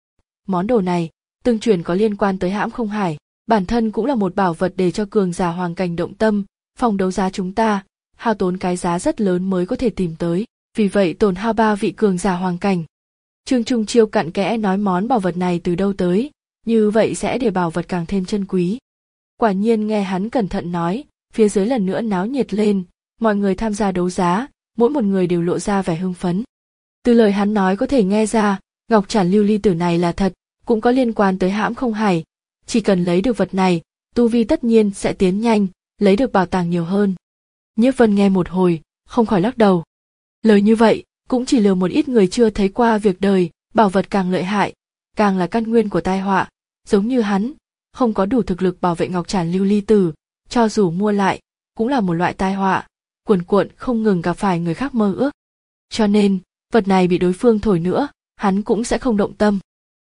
Món đồ này, tương truyền có liên quan tới hãm không hải, bản thân cũng là một bảo vật để cho cường giả hoàng cảnh động tâm, phòng đấu giá chúng ta, hao tốn cái giá rất lớn mới có thể tìm tới, vì vậy tổn hao ba vị cường giả hoàng cảnh. Trương Trung Chiêu cặn kẽ nói món bảo vật này từ đâu tới, như vậy sẽ để bảo vật càng thêm chân quý. Quả nhiên nghe hắn cẩn thận nói, phía dưới lần nữa náo nhiệt lên, mọi người tham gia đấu giá, mỗi một người đều lộ ra vẻ hưng phấn. Từ lời hắn nói có thể nghe ra, ngọc trản lưu ly tử này là thật, cũng có liên quan tới hãm không hải, chỉ cần lấy được vật này, tu vi tất nhiên sẽ tiến nhanh, lấy được bảo tàng nhiều hơn. Nhiếp Vân nghe một hồi, không khỏi lắc đầu. Lời như vậy, cũng chỉ lừa một ít người chưa thấy qua việc đời, bảo vật càng lợi hại, càng là căn nguyên của tai họa, giống như hắn, không có đủ thực lực bảo vệ ngọc trản lưu ly tử, cho dù mua lại, cũng là một loại tai họa, cuồn cuộn không ngừng gặp phải người khác mơ ước. Cho nên, vật này bị đối phương thổi nữa, hắn cũng sẽ không động tâm.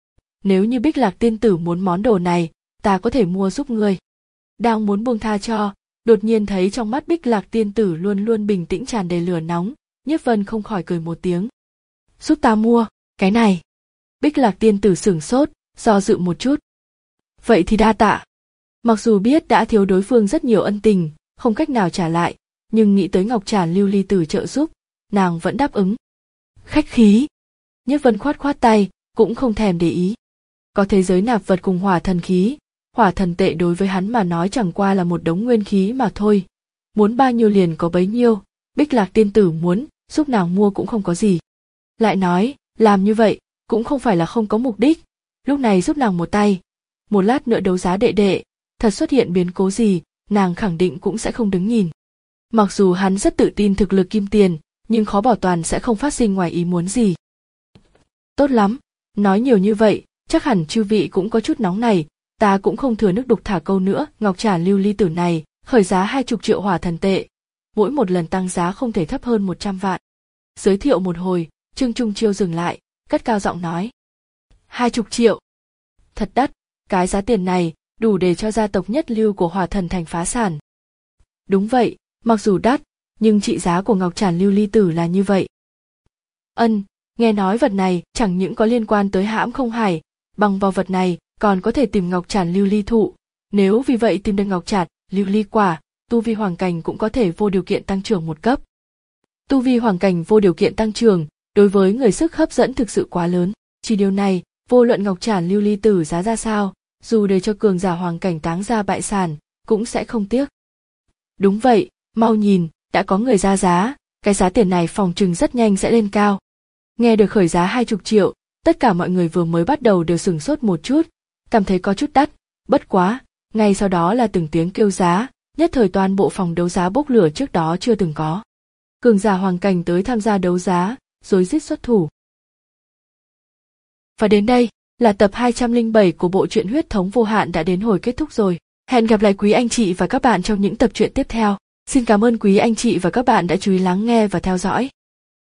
Nếu như Bích Lạc tiên tử muốn món đồ này, ta có thể mua giúp ngươi. Đang muốn buông tha cho, đột nhiên thấy trong mắt Bích Lạc tiên tử luôn luôn bình tĩnh tràn đầy lửa nóng, Nhiếp Vân không khỏi cười một tiếng. Giúp ta mua, cái này. Bích Lạc tiên tử sửng sốt, do dự một chút. Vậy thì đa tạ. Mặc dù biết đã thiếu đối phương rất nhiều ân tình, không cách nào trả lại, nhưng nghĩ tới ngọc trản lưu ly tử trợ giúp, nàng vẫn đáp ứng. Khách khí. Nhiếp Vân khoát khoát tay, cũng không thèm để ý. Có thế giới nạp vật cùng hỏa thần khí, hỏa thần tệ đối với hắn mà nói chẳng qua là một đống nguyên khí mà thôi. Muốn bao nhiêu liền có bấy nhiêu, Bích Lạc tiên tử muốn, giúp nàng mua cũng không có gì. Lại nói, làm như vậy, cũng không phải là không có mục đích, lúc này giúp nàng một tay. Một lát nữa đấu giá đệ đệ, thật xuất hiện biến cố gì, nàng khẳng định cũng sẽ không đứng nhìn. Mặc dù hắn rất tự tin thực lực kim tiền, nhưng khó bảo toàn sẽ không phát sinh ngoài ý muốn gì. Tốt lắm, nói nhiều như vậy, chắc hẳn chư vị cũng có chút nóng này, ta cũng không thừa nước đục thả câu nữa. Ngọc trản lưu ly tử này, khởi giá hai chục triệu hỏa thần tệ, mỗi một lần tăng giá không thể thấp hơn một trăm vạn. Giới thiệu một hồi, Trương Trung Chiêu dừng lại, cất cao giọng nói. Hai chục triệu. Thật đắt, cái giá tiền này, đủ để cho gia tộc nhất lưu của hỏa thần thành phá sản. Đúng vậy, mặc dù đắt, nhưng trị giá của ngọc trản lưu ly tử là như vậy. Ân, nghe nói vật này chẳng những có liên quan tới hãm không hải, bằng vào vật này còn có thể tìm ngọc trản lưu ly thụ, nếu vì vậy tìm được ngọc trản lưu ly quả, tu vi hoàng cảnh cũng có thể vô điều kiện tăng trưởng một cấp. Tu vi hoàng cảnh vô điều kiện tăng trưởng, đối với người sức hấp dẫn thực sự quá lớn, chỉ điều này, vô luận ngọc trản lưu ly tử giá ra sao, dù để cho cường giả hoàng cảnh táng ra bại sản, cũng sẽ không tiếc. Đúng vậy, mau nhìn, đã có người ra giá, cái giá tiền này phòng chừng rất nhanh sẽ lên cao. Nghe được khởi giá hai chục triệu, tất cả mọi người vừa mới bắt đầu đều sửng sốt một chút, cảm thấy có chút đắt, bất quá, ngay sau đó là từng tiếng kêu giá, nhất thời toàn bộ phòng đấu giá bốc lửa trước đó chưa từng có. Cường giả hoàng cảnh tới tham gia đấu giá, rối rít xuất thủ. Và đến đây, là tập hai trăm lẻ bảy của bộ truyện Huyết Thống Vô Hạn đã đến hồi kết thúc rồi. Hẹn gặp lại quý anh chị và các bạn trong những tập truyện tiếp theo. Xin cảm ơn quý anh chị và các bạn đã chú ý lắng nghe và theo dõi.